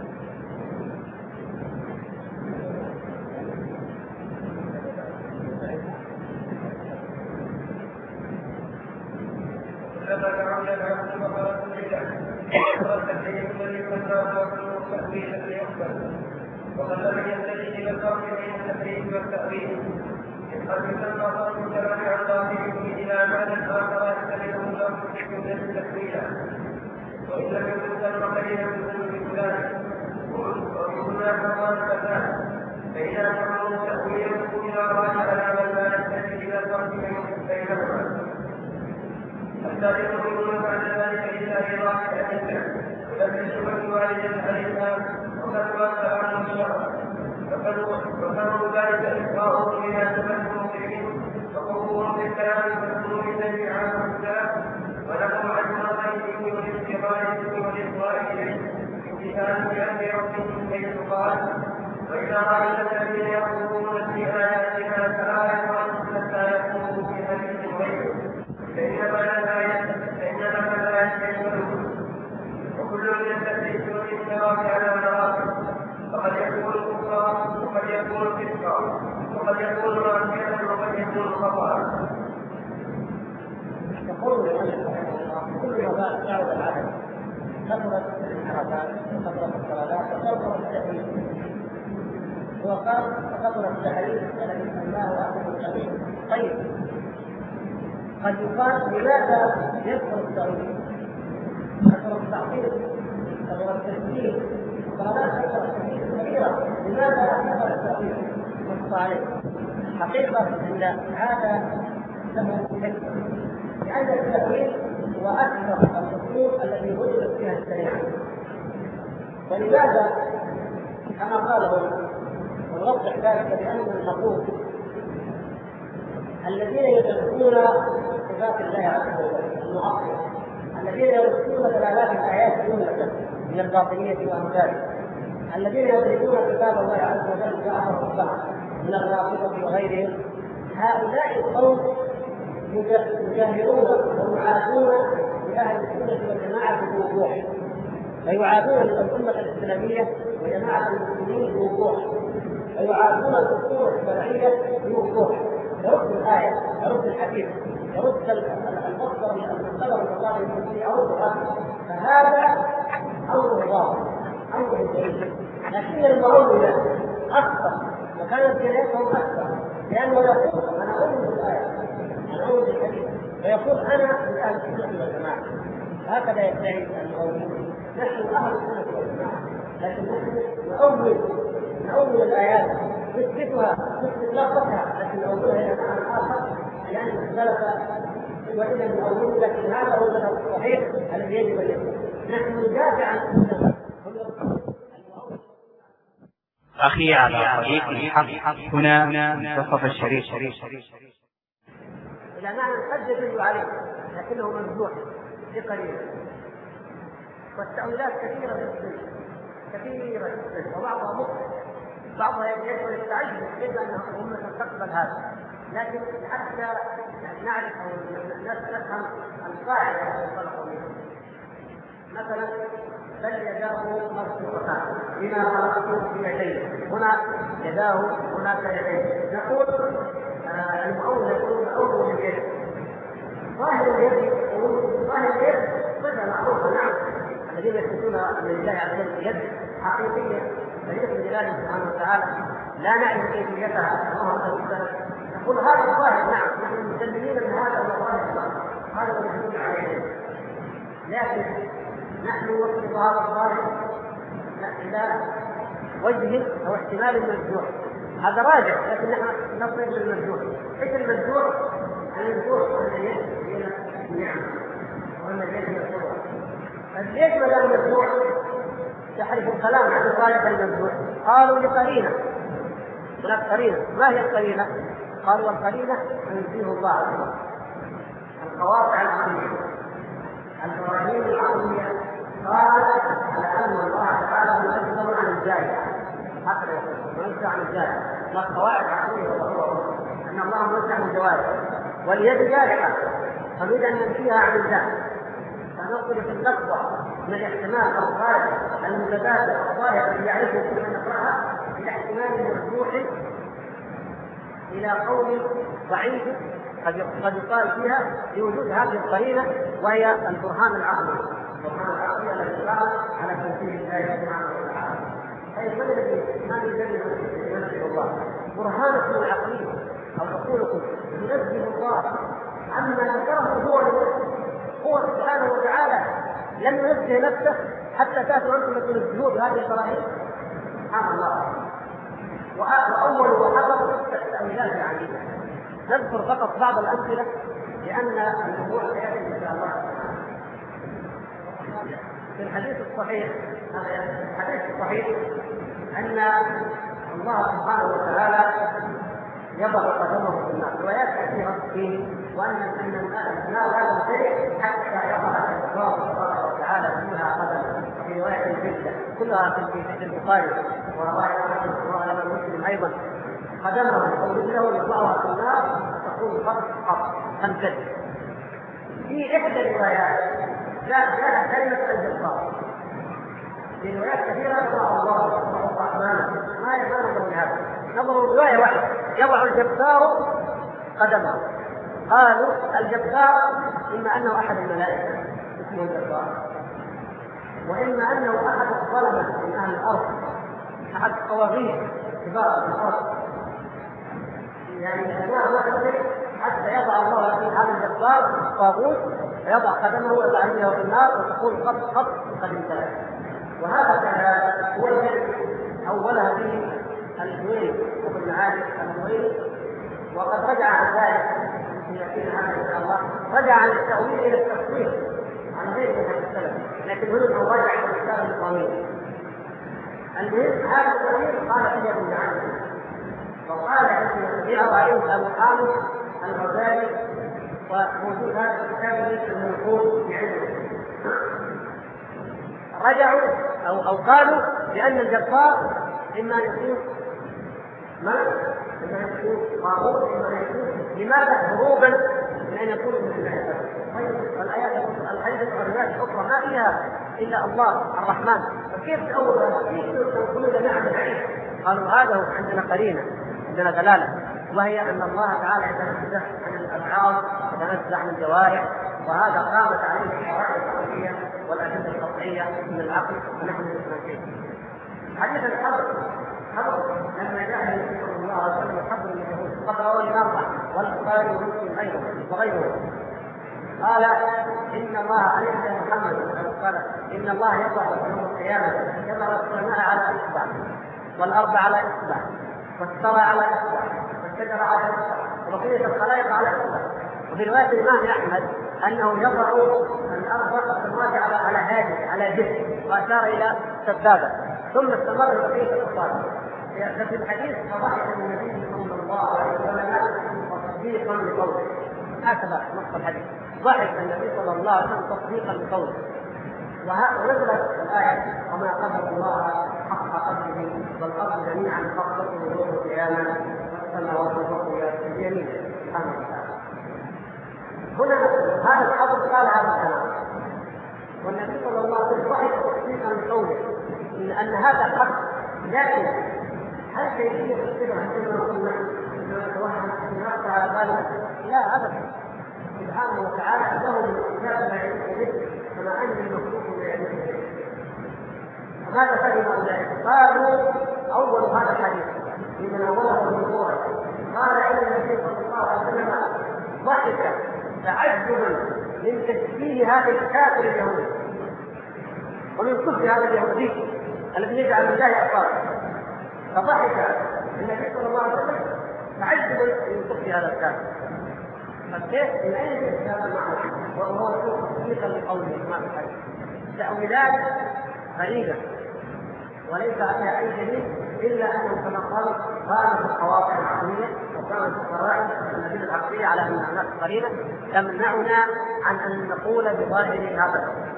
وقد لم يتجه الى الفرق بين التحريف والتاويل، قد يسمى فرق الكلام عن ظاهره الى معنى اخر يختلفه الله في جمله التكوينات، وان لم يكن ثم قليلا يسلم بذلك وهنا حرام الفتاه، فاذا كانوا تاويله الى راجع على من لا يتجه الى الفرق بينهما حتى يقولون بعد ذلك لله راجع الادله ولم يشبه والدا عليها وقد عنه الشرع، وكانوا ذلك إسراءه إلى تفهم فيه وقوه بالكلام المسلوب الذي عنه السلف، ولهم عن مرضيه والاستغاثه والإصغاء إليه امتثالا بأمر ربهم حيث قال وإذا رأيت الذين يقولون في آياتنا فآية حتى يقولوا في حديث غيره فإنما لا يستكبرون وكل يستحدث الاشتراك على مراتب، فقد يكون كفرا وقد يكون فسقا وقد يكون معصية وقد يكون خطأ. يقول كل ما تعود العدد كثرت الحركات وكثرت الصلاه وكثرت التحريف، وقال كثرت التحريف الذي سماه اهل التحريف. طيب قد يقال لماذا يكثر التأويل؟ كثر التعطيل كثر التسجيل وقالات كثر التسجيل كثيرة، لماذا كثر التأويل؟ نص عليه حقيقة أن هذا له حكمة، لأن التأويل هو أكثر الأصول التي وجدت فيها الشريعة. ولماذا؟ كما قاله ونوضح ذلك بأن المقول الذين يدرسون صفات الله عز وجل المعطلة، الذين يدرسون دلالات الآيات جملة من الباطنية وأمثالها، الذين يدرسون كتاب الله عز وجل جاءه الصبح من الرافضة وغيرهم، هؤلاء القوم يجاهرون ويعادون بأهل السنة والجماعة بوضوح، ويعادون الأمة الإسلامية وجماعة المسلمين بوضوح، ويعادون الأصول الشرعية بوضوح، يرد الآية، يرد الحديث، يرد المصدر المعتبر من الله المسلمين، يرد الأصل. فهذا أمر ظاهر، أمر جيد. لكن المعولة أخطر وكانت جريتهم أكثر، لأنه يقول أنا أؤمن بالآية، أنا أؤمن بالحديث، ويقول أنا من أهل السنة والجماعة. هكذا يدعي المؤولون. نحن أهل السنة والجماعة، لكن نحن نؤول الآيات نثبتها نثبت لفظها، لكن نؤولها إلى معنى آخر لأن اختلف وإلى المؤولون. لكن هذا هو المذهب الصحيح الذي يجب أن يكون. نحن ندافع عن السنة. أخي على طريق الحق هنا منتصف الشريط. إلى معنى قد يدل عليه لكنه ممدوح بقليل، والتأويلات كثيرة جدا وبعضها مخطئ، بعضها يجب يستعجل كيف أنها أمة تقبل هذا. لكن حتى نعرف أو نفهم القاعدة التي انطلقوا منها. مثلا بل يداه مبسوطتان بما خلقته بيديه، هنا يداه هناك يديه. نقول المؤول يقول مؤول اليد، ظاهر اليد صفة معروفة. نعم الذين يثبتون ان لله عز وجل يد حقيقية تليق بجلاله سبحانه وتعالى لا نعلم كيفيتها. نقول هذا الظاهر. نعم نحن مسلمين ان هذا هو الظاهر، هذا هو الدليل عليه. لكن نحن نوصل هذا الظاهر إلى وجه أو احتمال المرجوح، هذا راجع، لكن نحن نصل للمرجوح. إيش المرجوح؟ المرجوح أن اليد هي النعمة وأن اليد هي القدرة. ليش ما دام مرجوح تحرف الكلام عن صالح المرجوح؟ قالوا لقرينة، هناك قرينة. ما هي القرينة؟ قالوا القرينة ينزيه الله القواطع العقلية، البراهين العقلية قالت على أن الله تعالى منزه عن الجاهل، هكذا يقول منزه عن الجاهل. لا قواعد عقلية وضرورة أن الله منزه عن الجوارح، واليد جارحة فنريد أن ننفيها عن الجاهل، فننقل في اللفظة من الاحتمال الخارج المتبادل الظاهر الذي يعرفه كل من يقرأها إلى احتمال مرجوح إلى قول ضعيف قد يقال فيها لوجود هذه القرينة وهي البرهان العقلي. البرهان العقلي الذي قال على توحيد الله سبحانه وتعالى. طيب من الذي ما ينزه الله؟ برهانكم العقلي أو عقولكم ينزه الله عما ذكره هو سبحانه وتعالى، لم ينزه نفسه حتى تأتوا أنتم تنزهوا بهذه البراهين. سبحان الله. وأول وحفظ التأويلات العديدة. نذكر فقط بعض الأمثلة لأن الموضوع سيأتي إن شاء الله. في الحديث الصحيح أن الله سبحانه وتعالى يضع قدمه في النار، روايات كثيرة فيه، وأن النار هذا الشيء حتى يضع الله سبحانه وتعالى فيها قدمه. في رواية الجدة كلها في البخاري ورواية مسلم أيضا قدمه أو رجله يضعها في النار تقول خط تمتد. في إحدى الروايات جاء كلمة الجبار. في روايات كثيرة يضع الله الرحمن ما يضع هذا. نظروا رواية واحدة يضع الجبار قدمه. قالوا الجبار إما أنه أحد الملائكة اسمه الجبار، وإما أنه أحد الظلمة من أهل الأرض، أحد الطواغيت كبار في الأرض، يعني حتى يضع الله في هذا الجبار طاغوت ويضع قدمه ويضع رجله في النار وتقول خط قد انتهى. وهذا هو الذي أولها به الجويني وابن معالي الجويني، وقد رجع عن ذلك يأتينا هذا إن شاء الله، رجع عن التأويل إلى التصوير عن غير من السلف، لكن هنا هو رجع عن الكتاب القومي. المهم هذا التأويل قال فيه ابن معالي، وقال يرجع عليه أبو حامد الغزالي، وموجود هذا الكتاب المنقول بعلمه. رجعوا أو قالوا بأن الجبار إما يكون ملك، إما يكون طاغوت، إما يكون لماذا هروبا من أن يكون من الله. طيب الآيات الحديث والروايات الأخرى ما فيها إلا الله الرحمن، فكيف تأول تقول نعم بعيد؟ قالوا هذا هو عندنا قرينة، عندنا دلالة، وهي أن الله تعالى يتنزه عن الألعاب ويتنزه عن الجوارح، وهذا قامت عليه القواعد العقلية والأدلة القطعية من العقل، ونحن نسمع شيء. حديث الحظر لما جاء النبي صلى الله عليه وسلم الحظر اليهود قد روى الإمام والبخاري ومسلم أيضا وغيره قال إن الله عليه محمد قال إن الله يضع يوم القيامة يضع السماء على إصبع والأرض على إصبع والثرى على إصبع والشجر على إصبع وبقية الخلائق على إصبع. وفي رواية الإمام أحمد أنه يضع الأرض والسماوات على هذه على جسم وأشار إلى سبابة ثم استمر بقية الأصابع. في الحديث فضحك النبي صلى الله عليه وسلم تصديقا لقوله، هكذا نص الحديث، ضحك النبي صلى الله عليه وسلم تصديقا لقوله. ونزلت الآية وما قدر الله حق قدره والأرض جميعا قبضته يوم القيامة والسماوات والأرض بيمينه سبحانه وتعالى. هنا هذا الحضر قال هذا الكلام والنبي صلى الله عليه وسلم ضحك تصديقا لقوله أن هذا حق. لكن هل سيجب الصدر عندما نقول نتوهم على ذلك؟ لا أبدا. سبحانه وتعالى له من الكتاب ما يليق به كما أن المخلوق لا يليق به. وماذا فهم أولئك؟ قالوا أول هذا الحديث لمن أوله من صورة قال إن النبي صلى الله عليه وسلم ضحك تعجبا من تشبيه هذا الكافر اليهودي ومن كفر هذا اليهودي الذي يجعل الله أصابع. فضحك النبي صلى الله عليه وسلم تعجبا من كفر هذا الكافر. فكيف من أين يجب هذا المعنى وهو يكون تصديقا لقوله ما في الحديث؟ تأويلات غريبة وليس عليها أي دليل إلا أنه كما قال في القواطع العقلية وكانت القواعد الأدلة العقلية على أن هناك قرينة تمنعنا عن أن نقول بظاهر هذا الأمر.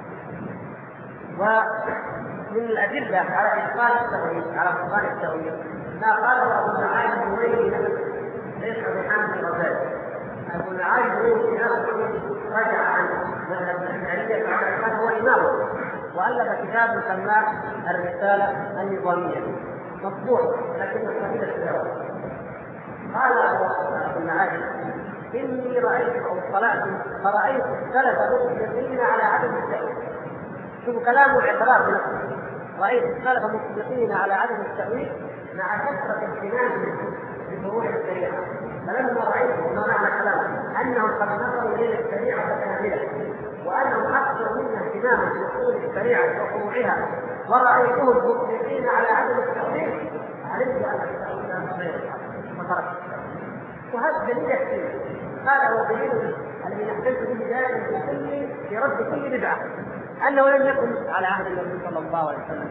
ومن الأدلة على إبطال التأويل على إبطال التأويل ما قاله أبو معاذ الجويني ليس بحامل الغزالي. أبو معاذ الجويني رجع عن مذهب الأشعرية بعد أن كان هو إمامه وألف كتاب سماه الرسالة النظامية مطبوع لكنه قليل التداول. قال ابن عادل إني رأيت أو اطلعت فرأيت السلف مطلقين على عدم التأويل. شوف كلامه اعتراف بنفسه. رأيت السلف مطلقين على عدم التأويل مع كثرة اهتمامهم بفروع الشريعة. فلما رأيت وما معنى كلامه أنهم قد نظروا إلى الشريعة كاملة وأنهم أكثر منا اهتماما بأصول الشريعة وفروعها ورأيتهم مطلقين على عدم التأويل علمت أن التأويل غير وتركت. وهذا دليل يكفي. هذا هو الدليل الذي نحتج به دائما في رد كل بدعة أنه لم يكن على عهد النبي صلى الله عليه وسلم.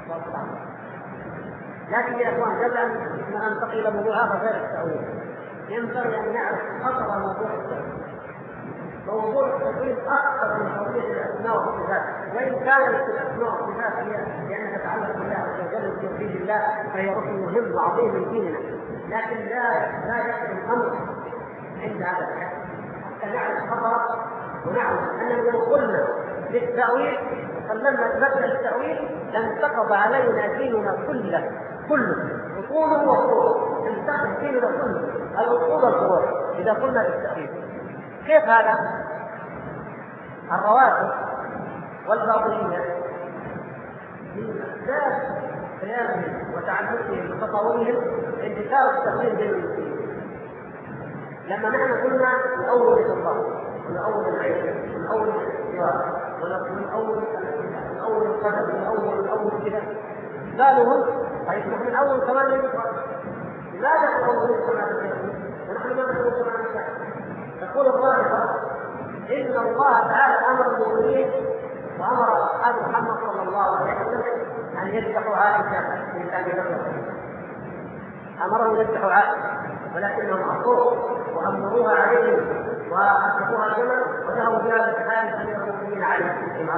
لكن يا أخوان قبل أن ننتقل إلى موضوع آخر غير التأويل ينبغي أن نعرف خطر موضوع التأويل. موضوع التأويل أكثر من توضيح الأسماء والصفات، وإن كانت الأسماء والصفات هي لأنها تتعلق بالله عز وجل وتوحيد الله فهي ركن مهم وعظيم من ديننا، لكن لا يحصل الأمر عند هذا الحد حتى نعرف خطر ونعلم أننا لو قلنا للتأويل سلمنا مبدأ التأويل لانتقض علينا ديننا كله أصوله وفروعه، انتقض ديننا كله الأصول والفروع إذا قلنا للتأويل. كيف هذا؟ الرواتب والباطنية من أسباب قيامهم وتعلقهم وتطورهم انتشار التقليد بين المسلمين. لما نحن قلنا من أول الله من أول العيش من أول الاختيار من أول القدر من أول كذا قالوا هم طيب نحن من أول كمان لماذا تقولون كمان ونحن ما نقول كمان؟ يقول الظاهر إن الله تعالى أمر المؤمنين وأمر أصحاب محمد صلى الله عليه وسلم أن يذبحوا عائشة من كان يذبحوا. أمرهم يذبحوا عائشة ولكنهم أخطوه وأمروها عليهم وأخذوها الجمل وذهبوا بها للحال أن المؤمنين عليهم.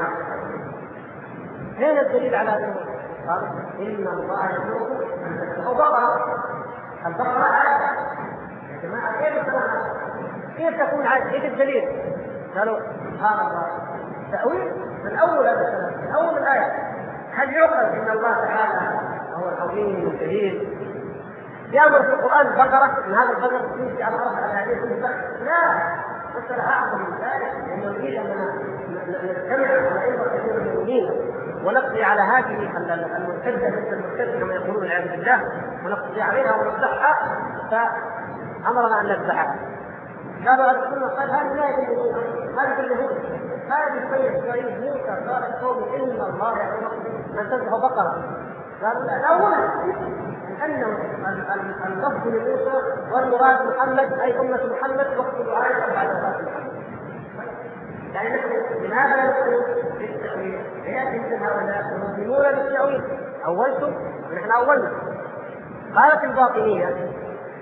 هنا الدليل على ذلك قال إن الله يأمركم أن تذبحوا بقرة. البقرة عائشة يا جماعة كيف تكون عائشة؟ ايش الدليل؟ قالوا سبحان الله تأويل من أول هذا الكلام من أول الآية. هل يعقل إن الله تعالى هو العظيم الكريم يأمر في القرآن بقرة من هذا البقر تمشي على الأرض على هذه البقرة؟ لا، مسألة أعظم من ذلك لأنه يريد أن نجتمع على أيضا كثير من المؤمنين ونقضي على هذه المرتدة مثل المرتدة كما يقولون والعياذ بالله ونقضي عليها ونذبحها فأمرنا أن نذبحها. قالوا هذا كله قال هذه لا يجوز اليهود هذه الشيء الشريف موسى قال القوم ان الله يامركم ان تذبحوا بقره. قالوا لا اولا انه اللفظ لموسى والمراد محمد اي امه محمد وقت دعائهم بعد وفاه محمد. يعني نحن لماذا نقول بالتأويل؟ يأتي مثل هؤلاء يؤمنون بالتأويل. أولتم ونحن أولنا. قالت الباطنية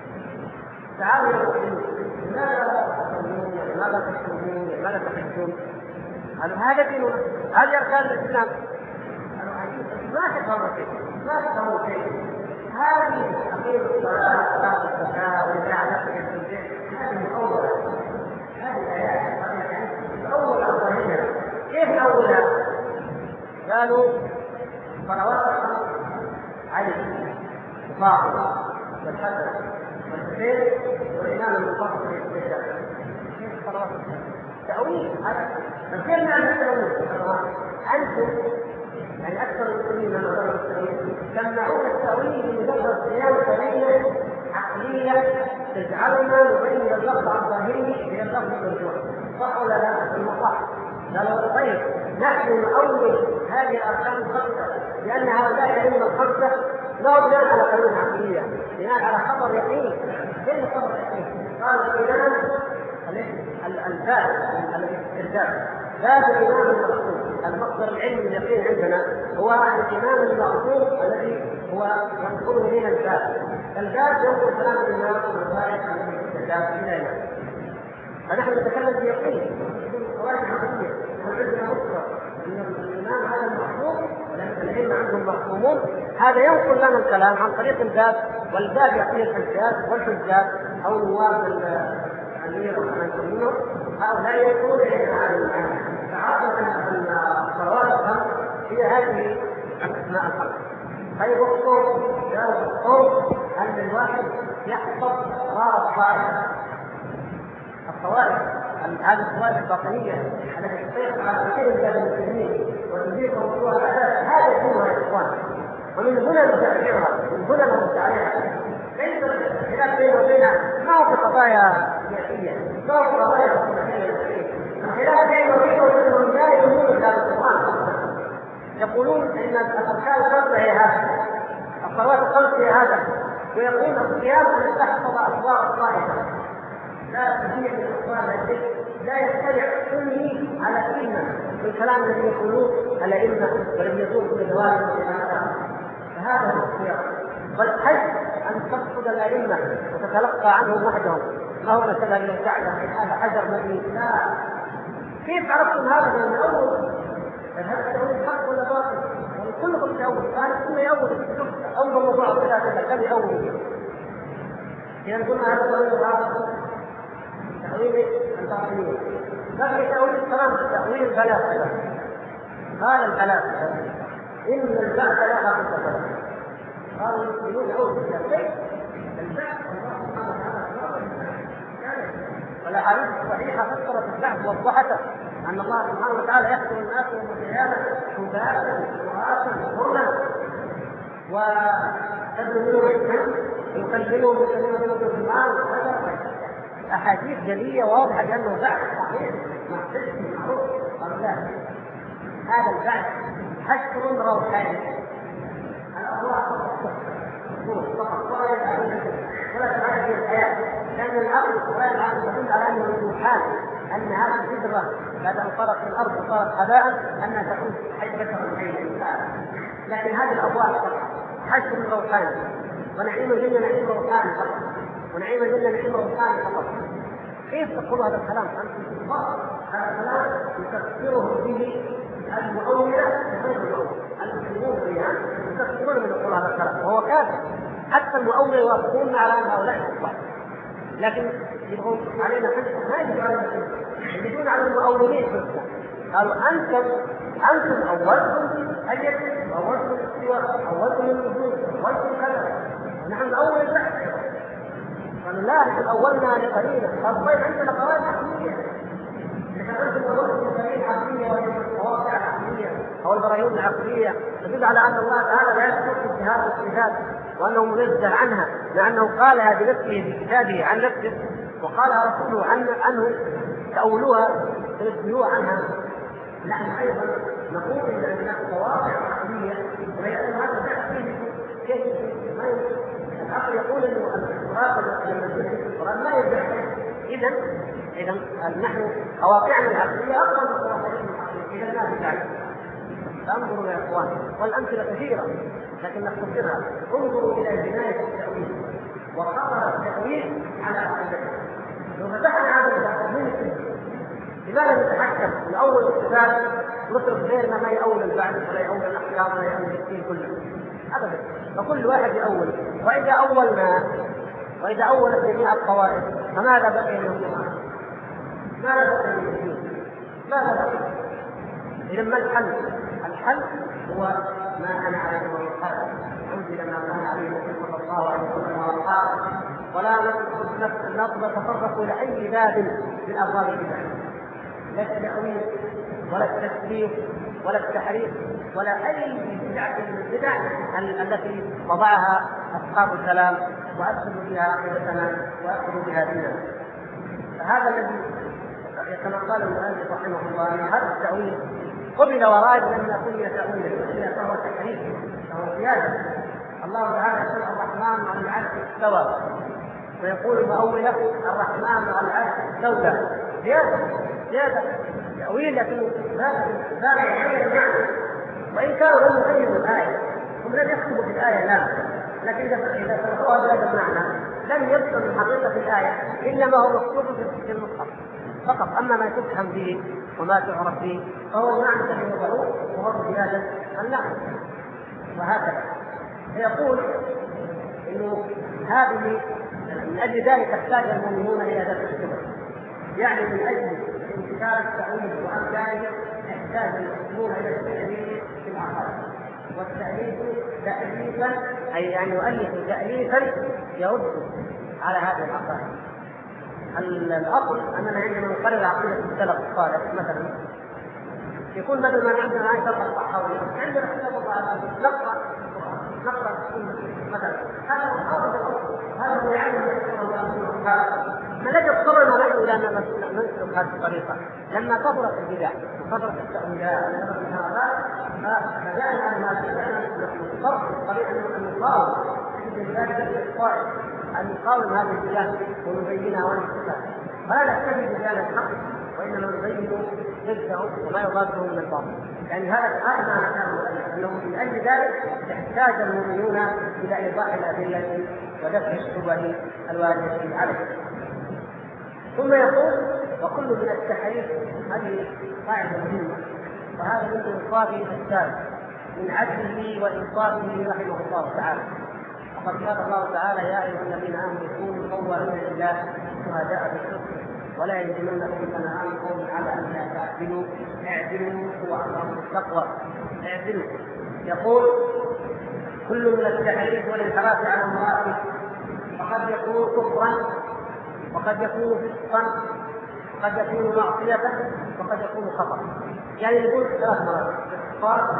تعالوا يا مسلمين لماذا تحكمون لماذا تحكمون؟ قالوا هذا ديننا هذه أركان الإسلام. ما تفهموا شيء ما تفهموا شيء. هذه أقيم الصلاة وآتوا الزكاة وجعل نفسك في البيت هذه أولى هذه الآيات أول أولها. كيف أولها؟ قالوا صلوات علي وفاطمة والحسن والحسين والإمام المفضل في الإسلام. كيف صلوات؟ تأويل هذا كيف نعمل التأويل؟ أنتم يعني أكثر المسلمين من نظر التأويل تمنعون التأويل بمجرد صيام قضية عقلية تجعلنا نبين اللفظ عن ظاهره من اللفظ المرجوح. صح ولا لا؟ المصح. قالوا طيب نحن نؤول هذه الاركان الخمسه لان هؤلاء الائمه الخمسه لا بناء على قانون عقليه، بناء على خبر يقين. كيف خبر يقين؟ قال الامام الباب الاسترداد باب الامام المقصود. المصدر العلمي اليقين عندنا هو الامام المقصود الذي هو ينقل الينا الباب ينقل كلام الامام والروايه عن الاسترداد الينا. فنحن نتكلم بيقين قواعد عقليه وعندنا مصدر ان الامام هذا المحكوم ولكن العلم عندهم محكومون. هذا ينقل لنا الكلام عن طريق الباب، والباب يعطيه الحجاج والحجاج او نواب الامير كما يسمونه. هؤلاء يقولون ان تعاطف الصلوات الخمس هي هذه الاسماء الخمس. طيب الصوت ان الواحد يحفظ غار الطائفه الطوائف هذه الطوائف الباطنيه التي تسيطر على كثير من المسلمين وتزيد موضوع العداله. هذا دينها يا اخوان، ومن هنا نتابعها من هنا نستعيرها. ليس الخلاف بينه وبينها ما هو في قضايا سياسيه ما هو في قضايا سياسيه. الخلاف بينه وبينهم لا يؤمنون بهذا القران. يقولون ان الاركان الخمسه هي هذا الصلوات الخمس هي هذا، ويقولون الصيام ان تحفظ اسوار الطائفه. لا تجيء الأخبار لا يستمع سني على كلمة من كلام الذي يقولون الأئمة ولم يزول كل جواب. فهذا هو الصيام. والحج أن تقصد الأئمة وتتلقى عنهم وحدهم. ما هو مثلا من الكعبة هذا حجر مبني. لا. كيف عرفتم هذا من الأول؟ هل تقول حق ولا باطل؟ كلكم في أول قال كل أول أول موضوع ثلاثة كم أول. إذا قلنا هذا تأويل الباطنية. لكن تأويل الكلام تأويل الفلاسفة. قال الفلاسفة إن البعث لا حقيقة له. قالوا يقولون أول شيء البعث والأحاديث الصحيحة فسرت البعث ووضحته أن الله سبحانه وتعالى يحكم الناس يوم القيامة حباء ورآسا حرما وتبذلون يكلمون ويسلمون في المال. أحاديث جلية واضحة لأنه بعث صحيح معروف. قال لا هذا البعث حشر روحاني. الأرواح فقط ولا تفعل في الحياة لأن العقل ولا العقل تدل على أنه روحاني أن هذه الفكرة بعد أن صارت في الأرض وصارت هباء أنها تكون حي بشر حي. لكن هذه الأرواح حشر روحاني ونعيم الجنة نعيم روحاني فقط ونعيم الجنة نعيم روحاني فقط. كيف تقول هذا الكلام؟ أنتم هذا الكلام يفسره به المؤولة غير المسلمون بها يفسرون من يقول هذا الكلام وهو كافر. حتى المؤولة يوافقون على أن هؤلاء كفار، لكن يبغون علينا حجة ما يجب علينا حجة يجبون على المؤولين حجة. قالوا أنتم أولتم اليد أولتم الاستواء أولتم النزول أولتم كذا ونحن الأول البحث. قالوا لا نحن أولنا لقليلا. قالوا طيب عندنا قواعد عقلية نحن أنتم أولتم قليل عقلية وواقع عقلية أو البراهين العقلية تدل على أن الله تعالى لا يثبت اجتهاد الصفات وأنه منزه عنها لأنه قالها بنفسه في كتابه عن نفسه وقالها رسوله عنه تأولوها وتنزهوا عنها. نحن ايضا نقول ان هناك قواعد عقليه ويكون هذا تاثير كيف العقل يقول انه المراقبه لما تجد القران لا يرجع. اذا نحن قواطعنا العقليه اقوى من قواطعنا العقليه، اذا ما في ذلك. فانظروا يا اخوان، والامثله كثيره لكن نختصرها. انظروا الى جنايه التاويل وخطر التاويل على عقيدتنا. لو فتحنا هذا الباب ممكن لماذا نتحكم من اول الصفات نترك غيرنا ما يأول البعض ولا يأول الاحكام ولا يأول الدين كله؟ ابدا، فكل واحد يأول. واذا اولت جميع الطوائف فماذا بقي من الجماعه؟ ماذا بقي من الدين؟ ماذا بقي؟ اذا ما الحل؟ الحل هو ما انا عليه والصحابه، انزل ما كان عليه النبي صلى الله عليه وسلم واصحابه، ولا نتطرق الى اي باب من ابواب البدع، لا التأويل ولا التكذيب ولا التحريف ولا اي بدعه من البدع التي وضعها اصحاب الكلام وافسدوا بها عقيدتنا وافسدوا بها ديننا. فهذا الذي يتنقل المؤلف رحمه الله ان هذا التأويل قبل ورائد لم يكن تأويلا، والا فهو تحريف، فهو زياده. الله تعالى يقول الرحمن على العرش استوى، ويقول المؤوله الرحمن على العرش استولى. زياده تأويل، لكن هذا يغير المعنى. وإن كانوا لم يغيروا الآية، هم لم يكتبوا في الآية لا، لكن إذا فرقوها بهذا المعنى لم يبقى من حقيقة الآية إلا ما هو مكتوب في المصحف فقط. أما ما تفهم به وما تعرف به فهو المعنى الذي يضعوه وهو زيادة المعنى. وهكذا يقول إنه هذه من أجل ذلك احتاج المؤمنون إلى ذات الشبه، يعني من أجل انتشار التأويل وأمثاله يحتاج المسلمون إلى التأليف في العقائد، والتأليف تأليفا أي يعني يؤلف تأليفا يرد على هذه العقائد. الأصل أننا عندما نقرر عقيدة السلف الصالح مثلا يكون بدل ما عندنا عن شرح الصحاوي عندنا كتاب الله نقرأ مثلا هذا محافظ الأصل، هذا هو يعني ما الذي اضطرنا نحن الى ان نسلك هذه الطريقه؟ لما كثرت البدع وكثرت التأويلات فبدأنا ما نضطر الطريقه ان نقاوم ان نقاوم هذه البدع ونبينها ونكتبها، فلا نكتفي ببيان الحق وانما نبين ضده وما يضاده من الباطل. يعني هذا معنى انه من اجل ذلك يحتاج المؤمنون الى ايضاح الادله ودفع الشبه الوارده عليه. ثم يقول وكل من التحريف، هذه قاعده مهمه، وهذا من انصافه السابق من عدله وانصافه رحمه الله تعالى. وقد قال الله تعالى يا ايها الذين امنوا كونوا قوامين لله شهداء بالقسط ولا يجرمنكم شنآن قوم على ان لا تعدلوا اعدلوا هو اقرب للتقوى اعدلوا. يقول كل من التحريف والانحراف عن المراد وقد يكون كفرا وقد يكون فسقا وقد يكون معصية وقد يكون خطأ. يعني يقول ثلاث مرات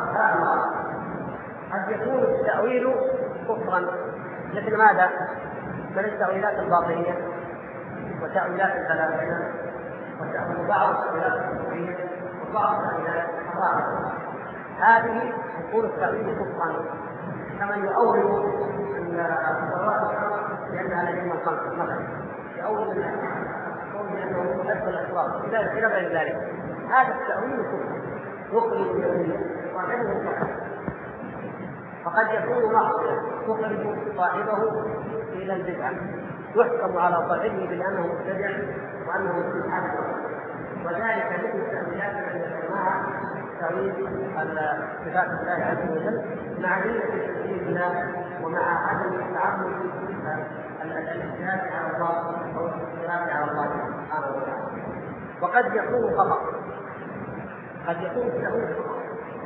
قد يكون التأويل كفرا مثل ماذا؟ من التأويلات الباطنية وتأويلات الفلاسفة وبعض التأويلات الصوفية وبعض التأويلات الرافضة. هذه يكون التأويل كفرا كما يؤول الرافضة لأنها لديهم الخلق مثلا يؤول لأنه يحب الأسرار إلى غير ذلك. هذا التأويل كفر يخرج من الدين وعنه فقد يكون معصية تخرج صاحبه إلى البدعة يحكم على صاحبه بأنه مبتدع وأنه مستحب، وذلك مثل التأويلات التي ذكرناها تأويل صفات الله عز وجل مع علة تشريع الله ومع عدم التعمد الاجتهاد على الله أو الاجتهاد على الله سبحانه وتعالى. وقد يكون خطأ، قد يكون التأويل خطأ،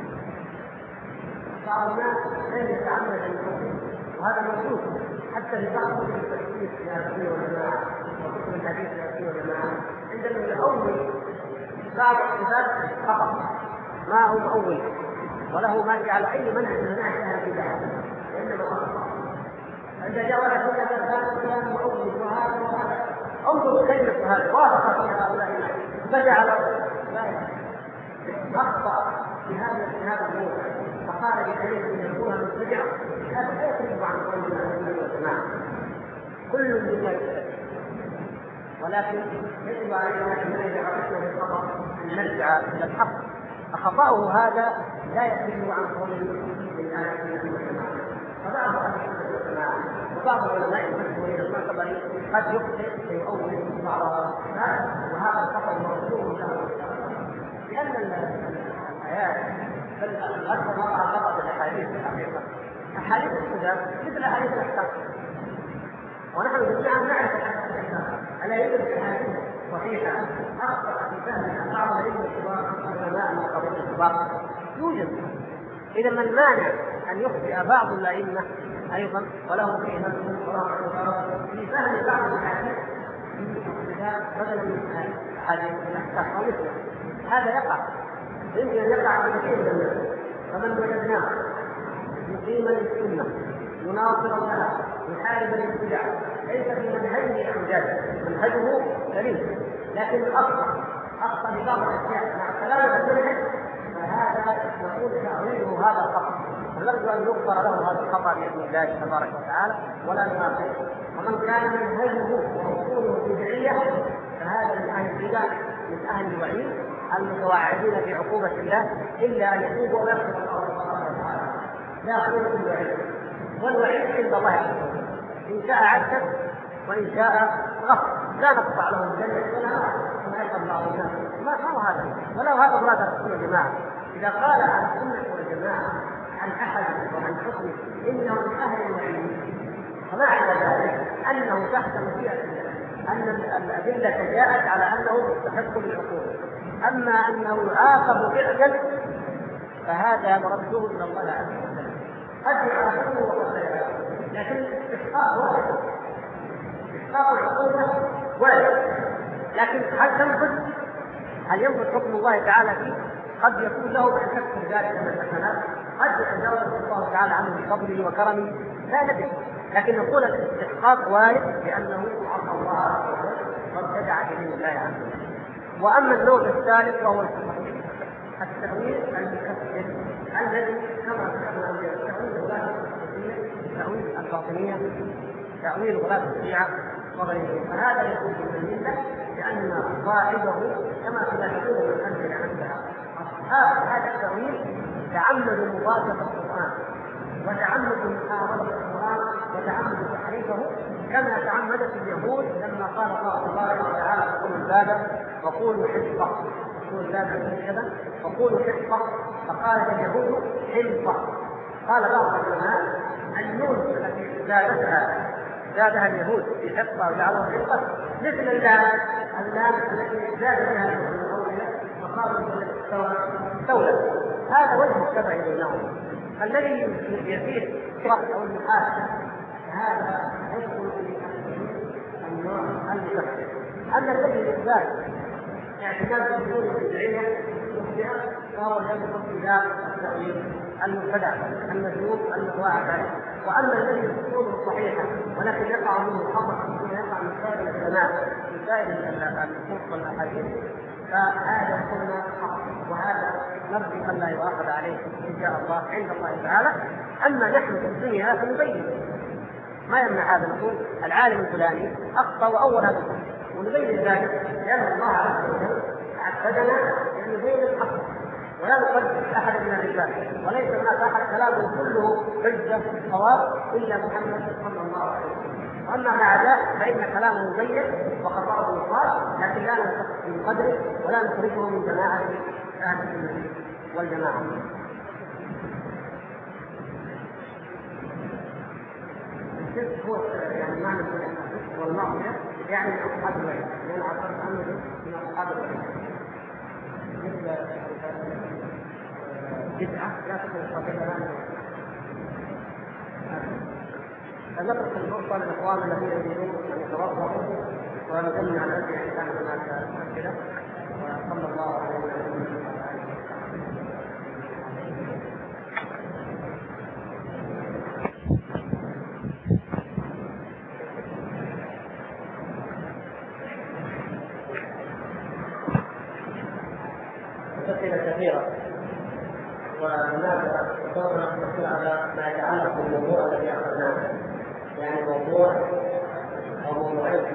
بعض الناس غير يتعمد الكفر وهذا موجود حتى في بعض كتب التفسير في الأهلية والجماعة وكتب الحديث في الأهلية والجماعة عندما يؤول بعض الصفات خطأ ما هو مؤول وله ما على أي منهج من مناهج أهل البدع وإنما خطأ. إذا جاء واحد يقول هذا كلام مؤول وهذا انظروا كلمة هذا وافق فيها هؤلاء بدع له أخطأ في هذا الموضوع فقال لكريم أن يكون مبتدعا، هذا لا يخرج عن قول الأهل والجماعة، كل مما يختلف، ولكن يجب علينا أن نرجع بالخطأ أن نرجع إلى الحق، فخطأه هذا لا يخرج عن قول الأهل والجماعة. فبعض أهل الجماعة وبعض العلماء المشهورين المعتبرين قد يخطئ ويؤول بعض وهذا الخطأ مرسوم له، لأن الآيات الأكثر ما تعلقت بالأحاديث في الحقيقة، أحاديث الكتاب مثل أحاديث الأحكام، ونحن جميعا نعرف الأحكام، ألا يوجد أحاديث صحيحة أخطأ في فهمها بعض العلماء من قبل الكبار؟ يوجد. إذا ما المانع أن يخطئ بعض الأئمة أيضا ولهم في نفسهم في فهم بعض الأحاديث بدلا من أحاديث الأحكام أو مثله؟ هذا يقع، يمكن أن يقع في كثير من الناس. فمن وجدناه مقيما للسنة مناصرا لها محاربا للبدع ليس في منهجه اعوجاج، منهجه سليم لكن اخطا في بعض الاشياء مع سلامه المنهج، فهذا نقول تاويله هذا خطا، ونرجو ان يغفر له هذا الخطا باذن الله تبارك وتعالى ولا نناقشه. ومن كان منهجه واصوله بدعيه فهذا من اهل البدع، من اهل الوعيد المتوعدين بعقوبه الله الا ان يتوبوا ويغفر الله سبحانه وتعالى. لا قوه الا بالله، والوعيد عند الله عز وجل، ان شاء عذب وان شاء غفر، لا نقطع له الجنه ولا ما يقبل الله الناس، ما هو هذا ولو هذا مراد الرسول والجماعه. اذا قال عن السنه والجماعه عن احد وعن حكم انه من اهل الوعيد، فمعنى ذلك انه تحت مشيئه الله، ان الادله جاءت على انه يستحق العقوبه، اما انه يعاقب فعلا فهذا مرده الى الله عز وجل. قد يعاقبه وقد لا يعاقبه، لكن اسقاط واحد، اسقاط العقوبه واحد، لكن هل تنفذ؟ هل ينفذ حكم الله تعالى فيه؟ قد يكون له ان تكثر ذلك من الحسنات، قد يتجاوز الله تعالى عنه بفضله وكرمه، لا ندري، لكن نقول الاستحقاق وارد لانه عصى الله عز وجل وابتدع بدين الله عز وجل. واما النوع الثالث وهو التأويل المكفر الذي كما ذكرنا تأويل الباطنية، تأويل غلاة الشيعة وغيرهم، فهذا يكون من الملة لأن صاحبه كما تلاحظون من أمثلة عندها أصحاب هذا التأويل تعمدوا مضادة القرآن وتعمدوا محاربة القرآن وتعمدوا تحريفه كما تعمدت اليهود لما قال الله تبارك وتعالى قولوا الباب وقولوا حفظة، قولوا الباب كذا وقولوا حفظة، فقالت اليهود حفظة. قال بعض العلماء النون التي زادها اليهود في حفظة وجعلوها حفظة مثل اللام التي زاد بها الأولياء وقالوا دولة، هذا وجه الشبه بينهم. الذي يزيد شرط أو المحاسن هذا يدخل في النوع المكفر. أما الذي يزداد اعتقاد الدين البدعية فهو يدخل في ذات التأويل المبتدع المذموم المتواعد عليه. واما الذي يكون صحيحا ولكن يقع منه خطا يقع من سائر العلماء من سائر النصوص والاحاديث فهذا كنا حق، وهذا نرجو ان لا يؤاخذ عليه ان شاء الله عند الله تعالى. اما نحن في الدنيا فنبين ما يمنع هذا، نقول العالم الفلاني اخطا واول هذا ونبين ذلك لان الله عز وجل عبدنا ان نبين الحق ولا نقدس احد من الرجال، وليس هناك احد كلامه كله حجه صواب الا محمد صلى الله عليه وسلم. واما مع ذلك فان كلامه مبين وخطاه يقال، لكن لا ننتقص من قدره ولا نخرجه من جماعه اهل السنه والجماعه. الشرك هو يعني معنى الشرك والمعصيه يعني اصحاب الوعيد، لان عبرت عنه من اصحاب الوعيد مثل بدعة لا تكون قبلها فنترك الفرصة للإخوان الذين يريدون أن يتوضأوا ونجمع على الأسئلة إن كان هناك أسئلة. وصلى الله عليه وسلم. أسئلة كثيرة، وهناك سوف نقتصر على ما يتعلق بالموضوع الذي أخذناه، يعني موضوع أو موضوعين: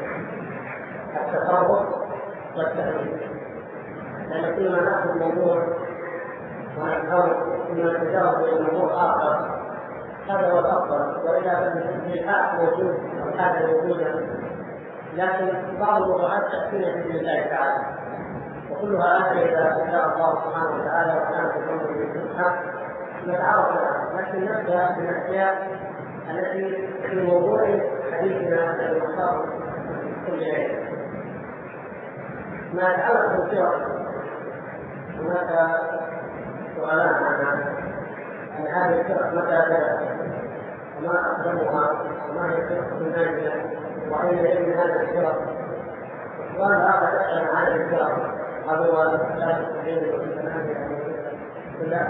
التفرق والتأويل. لأن كل ما نأخذ موضوع ونحاول أن نتجاوز إلى موضوع آخر هذا هو الأفضل، وإلا فالإلحاح موجود والحاجة موجودة، لكن بعض الموضوعات تأتينا بإذن الله تعالى، وكلها آتي إذا شاء الله سبحانه وتعالى وكانت الأمر بالحق نتعرف لها. لكن نبدأ بالأشياء التي في موضوع حديثنا المختار كل ليلة. ما يتعلق بالسيرة هناك سؤالان عن هذه السيرة: متى بدأت؟ وما أقدمها؟ وما هي السيرة الناجية؟ وأين يجب هذه السيرة؟ السؤال الآخر يسأل عن هذه السيرة: هل هو ثلاثة سبيل ولا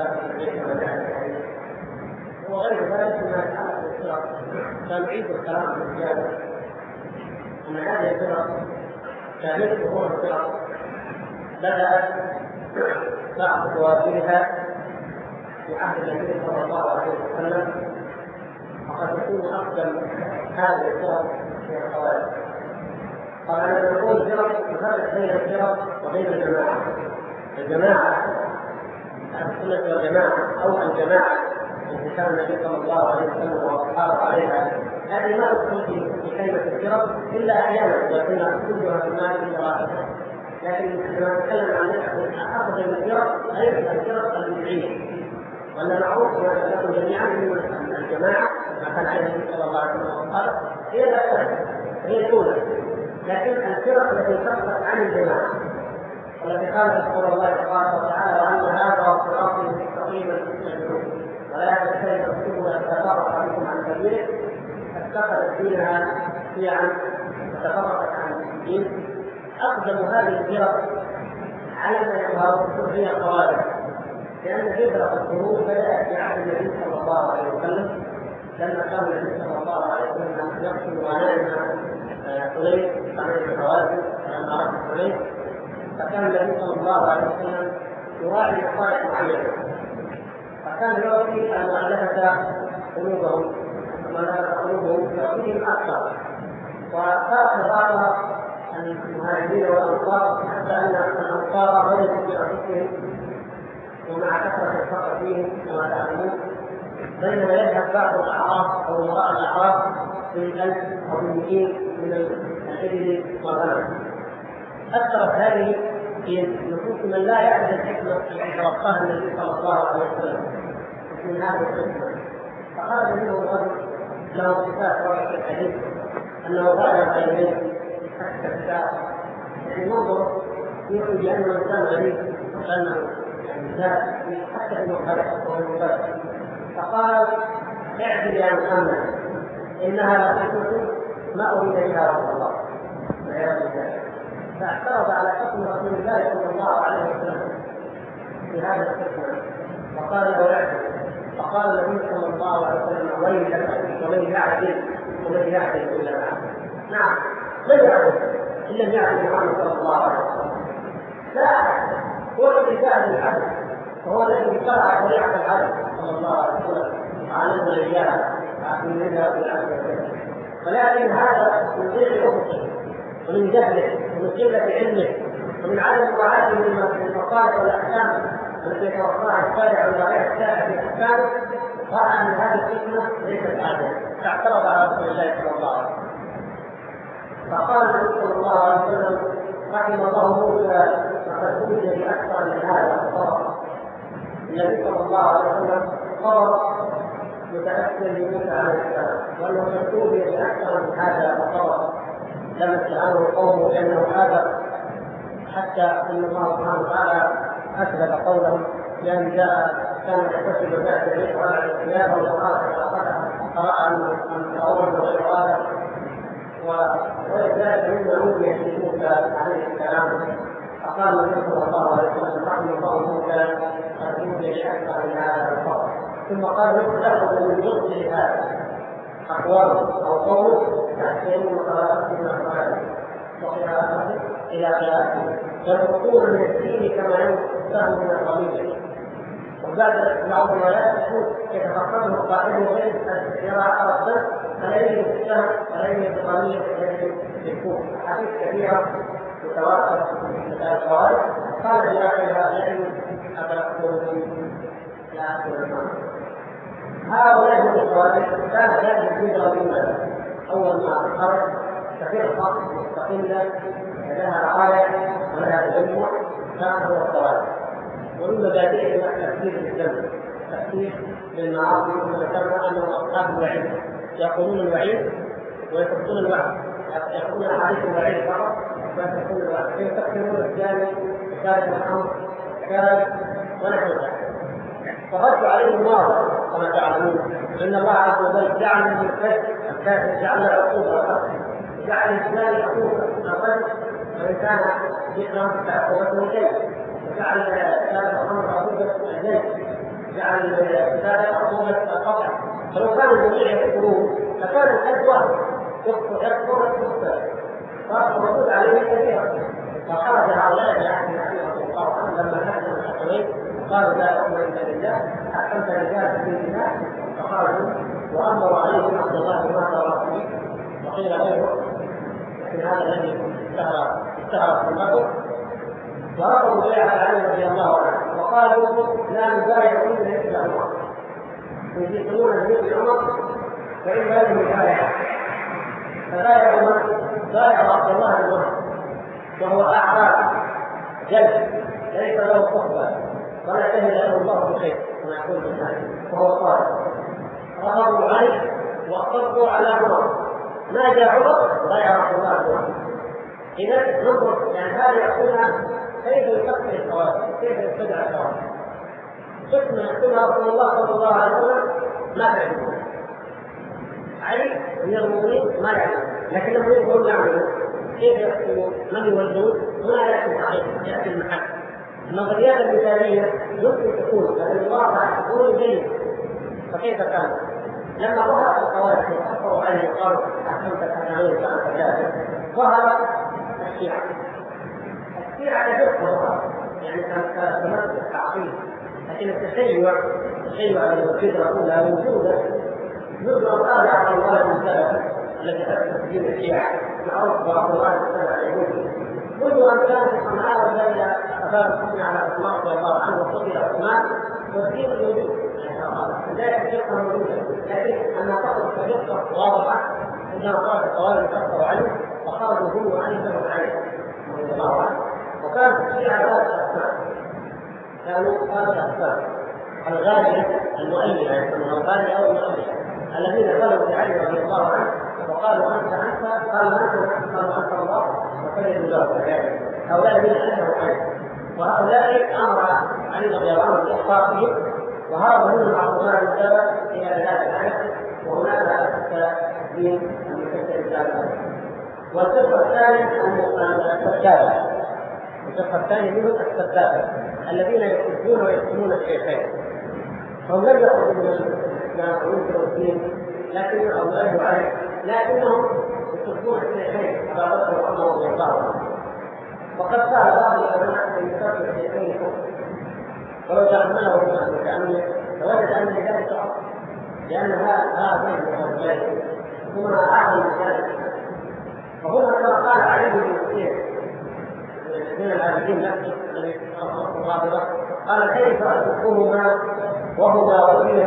وغير ذلك ما يتعلق بالسيرة. سنعيد الكلام في الزيادة أن هذه السيرة تاريخ ظهور السيرة بدأت بعض توابيرها في عهد النبي صلى الله عليه وسلم، وقد يكون أقدم هذه السيرة في الخوارج. قال أن نقول سيرة نفرق بين السيرة وبين الجماعة. الجماعة السنة والجماعة أو الجماعة التي كان النبي صلى الله عليه وسلم واصحابه عليها، هذه ما تدخل في كلمة السيرة إلا أحيانا وكنا كلها في المال إلا واحدة. لكن عندما نتكلم عن أخذ السيرة أي السيرة البدعية، وأن معروف لكم جميعا من الجماعة ما كان عليه النبي صلى الله عليه وسلم واصحابه هي الأساس، هي الأولى. لكن الفرق التي تخرج عن الجماعة والتي قالت رسول الله تبارك وتعالى: وأن هذا صراطي مستقيما فاتبعوه ولا تتبعوا السبل فتفرق بكم عن سبيله، اتخذت دينها شيعا وتفرقت عن الدين. أقدم هذه الفرق على ما يظهر هي الخوارج، لأن فكرة الخروج بدأت في عهد النبي صلى الله عليه وسلم، لما كان النبي صلى الله عليه وسلم يقتل غنائم حنين عن الحوادث لما أردت حنين، فكان النبي صلى الله عليه وسلم يراعي مصالح معينة، فكان يعطي المؤلفة قلوبهم فيهم أكثر، وصار بعض المهاجرين والأنصار حتى أن الأنصار وجدوا في أنفسهم ومع كثرة الفقر فيهم كما تعلمون، بينما يذهب بعض الأعراف أو وراء الأعراف بالألف أو بالمئين من الإبل والغنم. أثرت هذه في نفوس من لا يعرف الحكمة التي توقاها النبي صلى الله عليه وسلم من هذه الحكمة، فخرج منه رجل له صفات رأس الحديث أنه غير غيره حتى الساعة، يعني منظر يخرج أنه إنسان غريب وأنه حتى في المخالفة. فقال: اعدل يا محمد إنها لفتنة ما أريد بها رسول الله. فاعترض على حكم رسول الله صلى الله عليه وسلم في هذا الحكم فقال له اعدل. فقال النبي صلى الله عليه وسلم: ومن يعدل إلا معه. نعم، من يعدل إن لم يعدل محمد صلى الله عليه وسلم؟ لا أحد. هو الذي جاء بالعدل، وهو الذي شرع شريعة العدل صلى الله عليه وسلم وعلمنا إياها منها في العدل. ولكن هذا من ضيق أفقه ومن جهله ومن قلة علمه ومن عدم مراعاته للمصالح والأحكام التي يتوقعها الشارع ولا غير الشارع في أحكامه، رأى أن هذه الحكمة ليست عادلة، فاعترض على رسول الله صلى الله عليه وسلم. فقال النبي صلى الله عليه وسلم: رحم الله موسى فقد أوتي بأكثر من هذا الصبر. النبي صلى الله عليه وسلم صبر متأثر بموسى عليه السلام، وأنه قد أوتي بأكثر من هذا الصبر لم يستعنه قومه لأنه آبى، حتى أن الله سبحانه وتعالى أثبت قولهم لأن كان يحتسب الناس به وعلى الثياب فرأى أن فرعون غير هذا، ولذلك مما أوتي في موسى عليه السلام. فقال النبي صلى الله عليه وسلم: رحم الله موسى قد أوتي بأكثر من هذا الفضل. ثم قال: يأخذ من جزء هذا أقوال أو قول تحسين وقراءة من القرآن وقراءة إلى خلافه، ينقصون من الدين كما ينقص من الرمية. وبعد بعض الولايات يتفقده قائده غير يرى أرضا فلا يجب السهم ولا يجب الرمية في الكوف. أحاديث كثيرة متواترة في الخوارج قال بآخرها لئن أدركتم لا أكل الماء. هؤلاء من الخوارج كان هذه الهجرة منها أول ما خرج كفرقة مستقلة لها رعاية ولها تجمع كان هو الخوارج. ومن مبادئهم التفكير بالذنب، التفكير بالمعاصي، وذكرنا أنهم أصحاب الوعيد يقولون الوعيد ويتركون الوعد، يقولون أحاديث الوعيد فقط ويتركون الوعد، فيفكرون الثاني ثالث الأمر ثالث ونحو ذلك. فردوا عليهم واضح كما تعلمون ان الله عز وجل جعل من الكافر جعل عقوبه، جعل الاسلام عقوبه الرجل وان كان ذكرا فعقوبته شيء، وجعل ثالث الامر عقوبه الزنا، جعل ثالث عقوبه القطع. فلو كانوا الجميع يذكرون لكان الحد واحد يكفر فالردود عليه كثيرا. فخرج هؤلاء بعهد النبي صلى الله عليه وسلم لما حدث الحكمين قالوا لا حكم الا لله، حكمت رجال في الله، فخرجوا وامروا عليهم عبد الله بن مسعود وقيل غيره، لكن هذا الذي اشتهر في المغرب، ورفضوا بيعه علي رضي الله عنه وقالوا لا نبايع الا مثل عمر، يجيبون مثل عمر فان هذه مبايعه. فبايع عمر بايع عبد الله بن مسعود وهو اعراب جلد ليس له صحبه ولا شهد له الله بخير كما يقول الإنسان وهو صادق. رفضوا عليه واصروا على عمر، ما جاء عمر بايع عبد الله بن مسعود. اذا ننظر يعني هذا يقولنا كيف يفكر الخوارج، كيف يتبع الخوارج. حكمه يقولها رسول الله صلى الله عليه وسلم ما تعلمون، علي من المؤمنين ما يعلم، لكن لما يقولون يعملون كيف يحكمون من يولون هنا ياتي الحقيقه، ياتي المحل. النظريات المثاليه يمكن تكون لكن الواقع تكون جيد. فكيف كان لما ظهر الخوارج وكفروا عليه وقالوا احسنت كذلك فانت كافر، ظهر الشيعه. الشيعه كفروا يعني كانت تمثل التعقيد، لكن التشيع الفكره كلها موجوده منذ ان قال عبد الله بن سلمه الذي حدث في الشيعه معروف بعبد الله بن سلمه منذ ان كان في صنعاء وجاء ابا بكر على عثمان رضي الله عنه وقتل عثمان والدين موجود، ذلك الفقه موجوده، لكن ان تخرج كفقه واضحه عندما قال الخوارج كفروا عليه فخرجوا هم وعلي بن علي رضي الله عنه. وكانت الشيعه ثلاثه اقسام، كانوا ثلاثه اقسام: الغاليه المؤلفه يسمونها الغاليه او المؤلفه الذين قالوا بعلي رضي الله عنه وقالوا انت قالوا انت الله وكلموا الله. هؤلاء الذين انكروا عليه، وهؤلاء امر علي رضي الله عنه باحقاقهم، وهرب منهم عبد الله بن سلمه الى بلاد العرب، وهناك دين المسجد الاسلامي. والفرقه الثانيه السداده، الفرقه الثانيه منهم السداده الذين يحبون ويحكمون الشيخين، هم لم يخرجوا من الاسلام وينكروا الدين لكن الله عليه، لكنهم يحبون الشيخين ابا بكر وعمر رضي الله عنهم. وقد قال بعض العلماء ان يكفر الشيخين كفر، ولو تأمله المتأمل فوجد ان ذلك اصل، لان هذين الرجلين هما اعظم من وهنا كما قال علي بن مسير من العابدين نفسه الذي الرابطه قال كيف احبهما وهما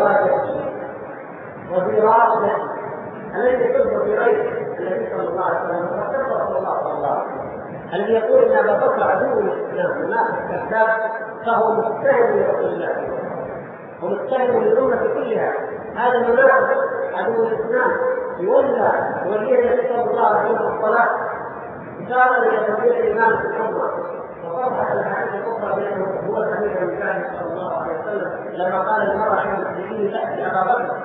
وزيرات الذي يحب في غير النبي صلى الله عليه وسلم وكفر رسول الله صلى الله عليه وسلم، الذي يقول ان ابا بكر عدو الاسلام والناس الكذاب فهو متهم لرسول الله ومتهم للامه كلها. هذا المنافق عدو الاسلام يولى ولي النبي صلى الله عليه وسلم الصلاه اشاره الى تنبيه الامام في الحمى، وصرح الاحاديث الاخرى بانه هو سبيل النبي صلى الله عليه وسلم لما قال المراه حين المسلمين تاتي ابا بكر،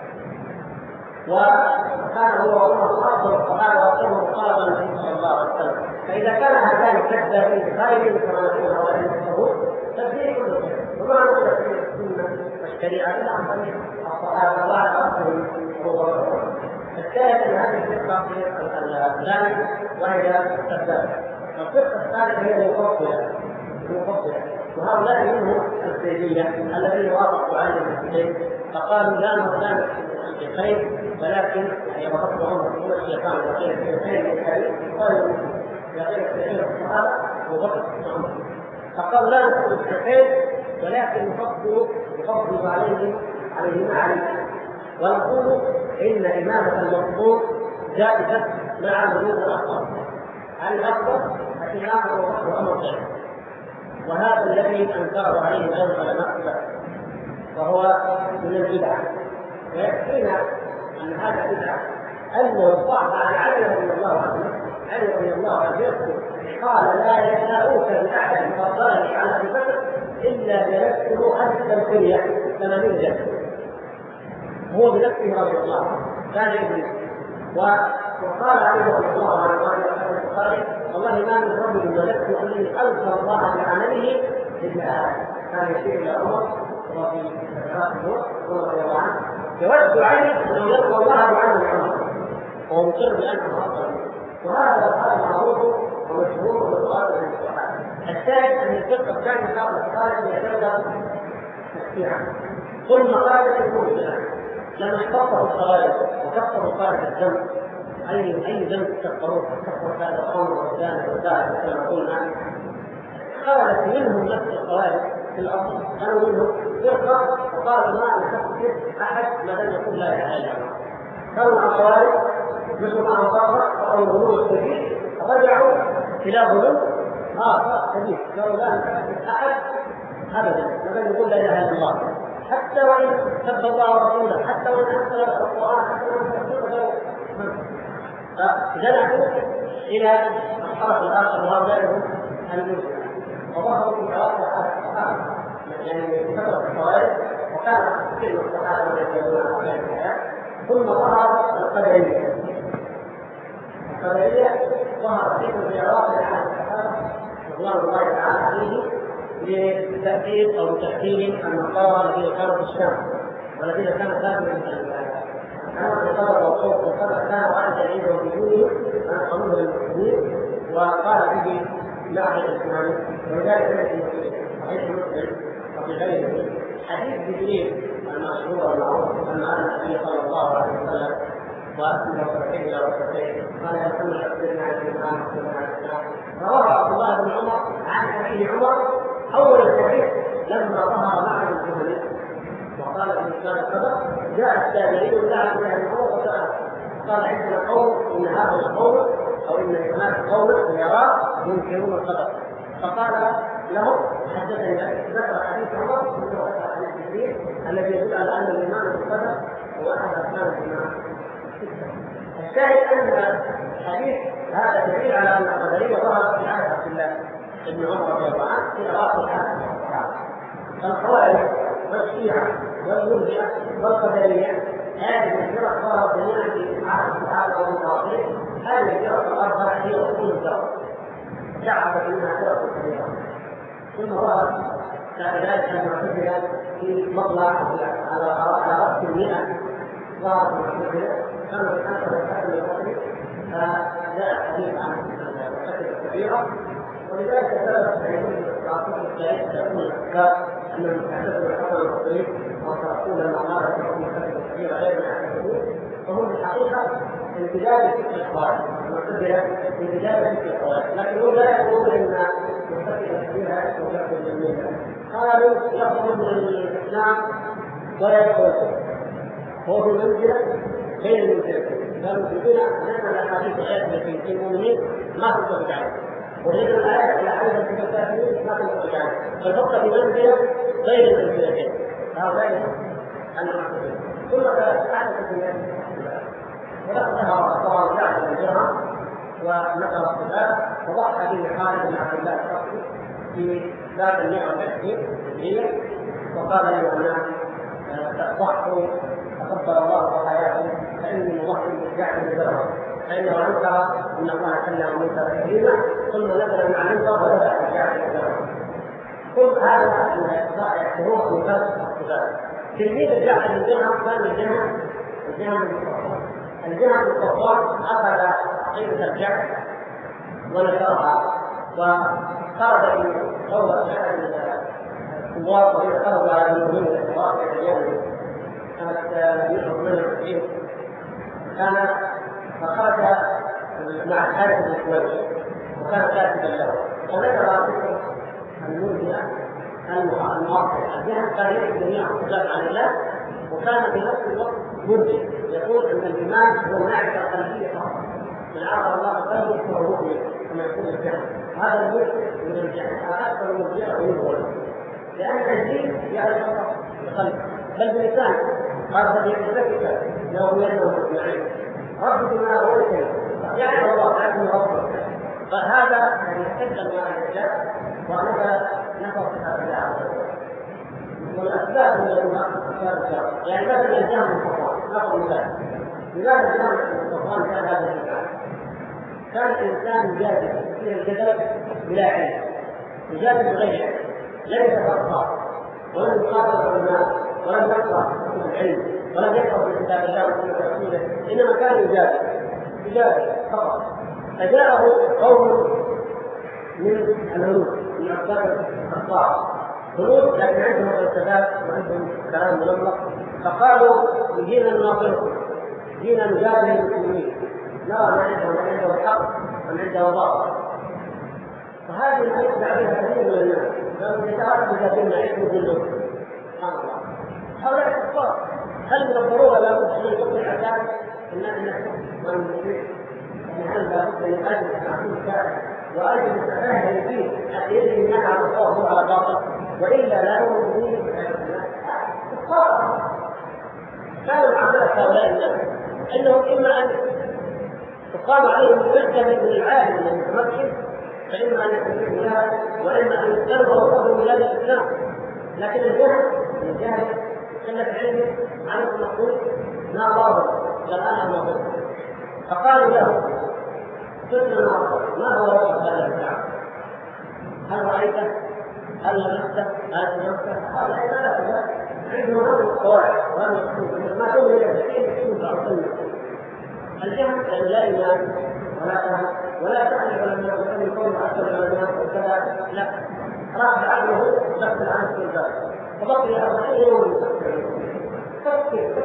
وكان هو وعمر افضل الصحابه واكثرهم طلبا النبي صلى الله عليه وسلم. فاذا كان هذان كذابين خارجين كما نقول هؤلاء المسلمون تبديل كل شيء، وما نقول تبديل السنه والشريعه الا عن طريق الصحابه بعد اصلهم. الثالث ان هذه الفرقه في الاسلام وهي الكذاب، الفرقة الثالثة هي المفضلة، وهؤلاء منهم الزيدية الذين وافقوا على المسيحيين فقالوا لا نؤمن بالشيخين ولكن يتفقهون هم الشيطان وغير الشيخين قالوا غير الشيخين الصحابة وبكر وعمر فقالوا لا نؤمن بالشيخين ولكن نفضل عليهما عليه ونقول إن إمامة المفضول جائزة مع وجود الأفضل الأفضل الإمامة وبكر وعمر وهذا الذي أنكره عليه بعض العلماء وهو من البدع ويكفينا أن هذا بدعة أنه الصعب عن علي رضي الله عنه قال لا يشاءوك بأحد فضله على أبي بكر إلا بنفسه حتى الكلية 80 جنة هو بنفسه رضي الله عنه كان إبليس وقال عليه رضي الله عنه والله ما من رجل ملكت الذي ألقى الله بعمله إلا كان يشير إلى عمر رضي الله عنه يود عليه أن يلقى الله بعمل عمر وهو مقر بأنه أفضل وهذا معروف ومشهور بالقرآن والسنة. الثالث أن الفقه الثاني قال يتبدأ تفسيرا ثم قال المسلمين لما اختصروا الخوارج وكفروا قاعدة الذنب أي ذنب تكفروه تكفر هذا الأمر والثاني والثالث كما قلنا خرجت منهم نفس الخوارج في الأرض كانوا منهم فرقة وقالوا ما نكفر أحد ما لم يقول لا إله إلا الله كانوا مع الخوارج مثل ما أنصارها أو الغلو الكبير رجعوا إلى غلو كبير قالوا لا نكفر أحد أبدا ما لم يقول لا إله إلا الله حتى وإن سب الله ورسوله حتى وإن أنزل القرآن حتى وإن فجلسوا إلى الطرف الآخر وهؤلاء هم المسلمين وظهروا في حوادث الصحابة يعني في فترة الخوارج وكان كثير من الصحابة يتكلمون عن الحياة ثم ظهر القدرية ظهر في عراق أحد الصحابة رضوان الله تعالى عليه لتأكيد أو تحكيم النصارى الذين كانوا في الشام والذين كانوا ساكنين في البلاد كانوا يقرروا الصوت وقد كانوا عند عيدهم بدونه عن قانون المسلمين وقال به لا غير الإسلامي ولذلك في صحيح مسلم وفي غيره حديث جبريل المشهور المعروف أن النبي صلى الله عليه وسلم وأسلم ركعتين إلى ركعتين قال يا محمد أخبرنا عن الإسلام رواه عبد الله بن عمر عن أبي عمر أول الحديث لما ظهر معه الجهل وقال إن كان الخبر جاء التابعين ودعا إلى الأمر وسأل قال عندنا قوم إن هذا القوم أو إن هناك قوم يرى ينكرون الخبر فقال له حدثني ذكر حديث عمر ذكر حديث جبريل الذي يدل على أن الإيمان بالقدر هو أحد أركان الإيمان. الشاهد أن الحديث هذا دليل على أن القدرية ظهرت في عهد عبد الله ابن عمر رضي الله عنه في أواخر حياة الصحابة. الخوارج والشيعة والمرجئة والقدرية هذه الفرق ظهرت جميعا في عهد الصحابة والمتوسطين. هذه الفرق الأربعة هي أصول الدعوة شعبت منها فرق كثيرة ثم ظهرت بعد ذلك المعتزلة في مطلع على رأس المئة ظهرت المعتزلة كانوا يتحدثون عن الحديث فجاء الحديث عن الفكرة الكبيرة ولذلك ثبت في العصر الثالث تكون الأفكار أن المتحدثون الحسن البصري وتركون المعارض في الفكرة الكبيرة غير المتحدثين وهم في الحقيقة امتداد فكر الخوارج المعتزلة امتداد فكر الخوارج لكن هم لا يقولون أن الفكرة الكبيرة وفكرة الجميلة قالوا يخرج من الإسلام ولا يدخل هو في منزلة غير المنزلة قالوا يقولون أن الأحاديث الآية في المؤمنين ما تثبت عليه وجد الآية على حدث في الكافرين ما تثبت عليه فالفرق في منزلة غير المنزلتين هؤلاء المعتزلة ثم أحدث في ولقد ظهر جعفر بن درهم ونقل الصفات وضحى به خالد بن عبد الله الشخصي في باب النعم والتكفير الدينية وقال له الناس ضحوا تقبل الله ضحاياكم فإني مضحي بجعفر بن درهم فإنه أنكر أن الله كلم موسى تكليما ثم نزل مع المنكر وبدأ بجعفر بن درهم كل هذا يحتروه من باب الصفات. تلميذ جعفر بن درهم كان الجهم القطان أخذ عقيدة الجعفر ونشرها وخرج في دولة الثوار وهي خرج على المؤمنين الثوار في اليمن سنة 198 كان فخرج مع الحارث بن سويد وكان كاتبا له وذكر ذكر المنزل المعطل الجهل كان يحكي جميع الحجاج عن الله وكان في نفس الوقت مرجئ يقول ان الايمان هو نعمه قلبيه فقط من عرف الله قلبه فهو مؤمن كما يقول الجهل هذا المرجئ من الجهل اكثر المرجئه منه لان الدين يعرف فقط بقلبه بل بلسانه قال فليتذكر لو يده اجمعين رب بما رويته يعني الله لكن ربه فهذا يعني يحتج مع الرجال وهذا نفر كتاب الله والاسباب من الاسباب يعني مثلا الجهل الصفوان ناخذ مثال لماذا الجهل الصفوان كان هذا الانسان؟ كان الانسان يجادل في الجدل بلا علم يجادل بغير علم ليس باخطاء ولم يقاتل العلماء ولم يقرا في العلم ولم يقرا في كتاب الله وسنه رسوله انما كان يجادل فقط فجاءه قوم من الهنود من أسباب الخطاء هنود لكن عندهم فلسفات وعندهم كلام ملمق فقالوا جينا نناظركم جينا نجادل المسلمين نرى من عنده الحق ومن عنده باطل فهذه يتبع بها كثير من الناس لو يتعرف بجادلنا عيشوا بالله سبحان الله هؤلاء الكفار هل من الضروره لا بد ان يكون العذاب الناس والمسلمين هل لابد من اجل تعطيه الشارع واجل التفاهم فيه يدري الناس على الصواب على باطل والا لا يؤمنون كفار كانوا معامله هؤلاء الناس انهم اما ان تقام عليهم حجه من العالم المتمكن فاما ان يكون بها واما ان يقتلوا وصفوا بلاد الاسلام لكن الجهل قله علمه عن المقصود ما ضابط الان الموضوع فقالوا له ما هو رب هذا الكعب؟ هل رأيته؟ هل لمسته؟ هل لمسته؟ هذا لا عندهم هذه القواعد وهذا المقصود ما تؤمن به الجهل لا إيمان ولا فهم ولا تعرف لما يقول يكون أكثر من الناس وكذا لا راح عقله دخل عن السلطان فبقي 40 يوم تفكر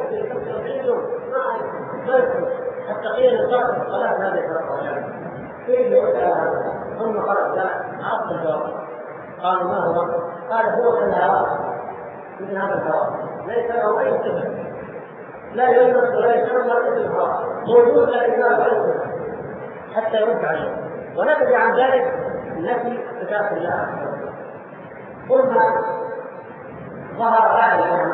حتى قيل الفرق الصلاة هذه الفرق كيف ثم خرج عرض الجواب قال ما هو؟ قال هو الهواء مثل هذا الهواء ليس له أي صفة لا يلمس ولا يشرب ولا يلمس الهواء موجود لكن لا يلمس حتى يرد عليه ونتج عن ذلك نفي صفات الله ثم ظهر هذا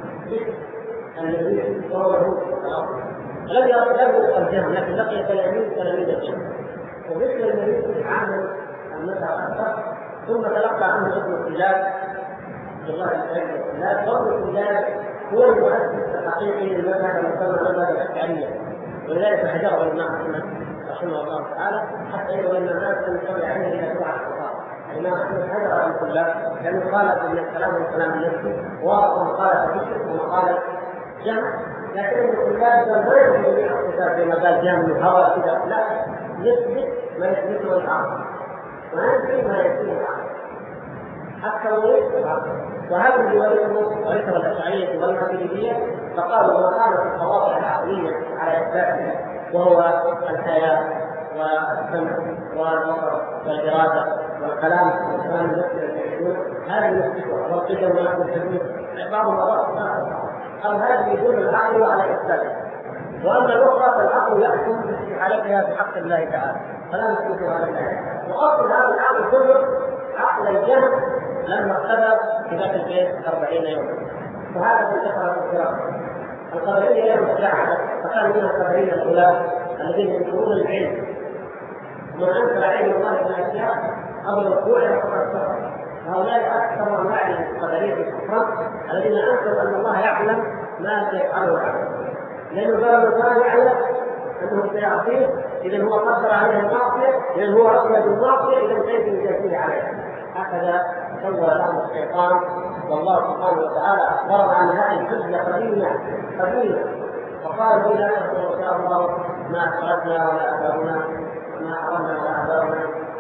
الذي هو لم يرى الجهل لكن لقي تلاميذ الجهل ومثل النبي عامل المذهب اكثر ثم تلقى عنه ابن الحجاج عبد الله بن الحجاج وابن الحجاج هو المؤسس الحقيقي للمذهب المسمى المذهب الاشعريه ولذلك هجره الامام احمد رحمه الله تعالى حتى يبين ان الناس تنتبه عليه الى سبع الخطاب الامام احمد هجر رحمه الله لانه قال ان الكلام هو كلام النفس وقال بشر ومقاله جمع لكن الكتاب ما يجب جميع الكتاب زي ما قال جامع الهوى كذا لا يثبت ما يثبته العقل وينفي ما يثبته العقل حتى وهذا ورثه الاشعريه والماتريديه فقالوا ما كانت القواطع العقليه على اثباتها وهو الحياه والسمع والبصر والاراده والكلام والكلام النفسي هذه نثبتها والقدم والحدود بعض المرات أو هذه يدل العقل على إثباته وأما الأخرى فالعقل يحكم باستحالتها بحق الله تعالى فلا نثبتها على الله وأصل هذا العقل كله عقل الجهل لما اختبر في ذات البيت 40 يوما وهذا في سفر الفراق القدرية يوم الجاحة فكان منها القدرية الغلاة الذين ينكرون العلم ومن أنكر علم الله من الأشياء قبل الوقوع يقرأ السفر هؤلاء أكثر أنواع القدرية الكفار الذين أنكروا أن الله يعلم ما سيفعله العبد لأنه قالوا كان يعلم أنه سيعصيه إذا هو قدر عليه المعصية إذا هو رضي بالمعصية إذا كيف يجازيه عليها هكذا سوى لهم الشيطان والله سبحانه وتعالى أخبرنا عن هذه الحجة قديمة وقالوا إذا شاء الله ما أخرجنا ولا أباؤنا وما حرمنا ولا أباؤنا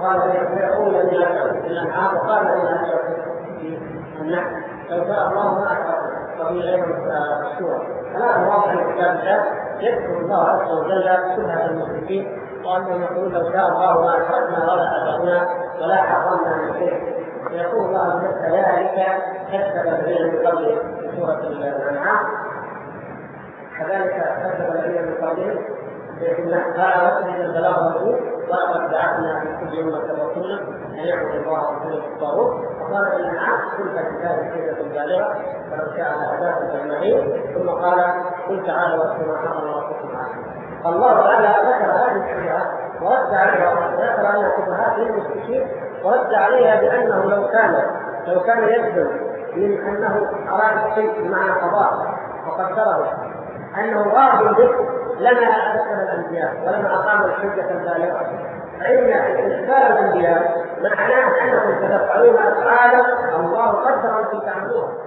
قال يقول ان الانعام وقال ان في النحل لو شاء الله ما اشركنا وفي غير السوره. هذا واضح في كتاب الله يذكر الله عز وجل شبهه المشركين وانهم يقولون لو شاء الله ما اشركنا ولا اشركنا ولا حرمنا من شيء. يقول الله كذلك كذب الذين من قبلهم في سوره الانعام كذلك كذب الذين من قبلهم قال واسجد البلاغ المبين ولقد بعثنا في كل امه رسولا ان يعبدوا الله ورسوله الطاغوت فقال الانعام كل كتاب حجه بالغه فلو شاء لهداكم اجمعين ثم قال قل تعالوا واتقوا ما حرم ربكم عليكم. الله تعالى ذكر هذه الشبهات ورد عليها وذكر ان شبهات للمشركين ورد عليها بانه لو كان يبدو من انه اراد شيء بمعنى قضاء وقدره انه راض به لما أرسل الأنبياء ولما أقام الحجة البالغة. فإن إرسال الأنبياء معناه أنهم تفعلون أفعالا الله قدر أنكم تعملوها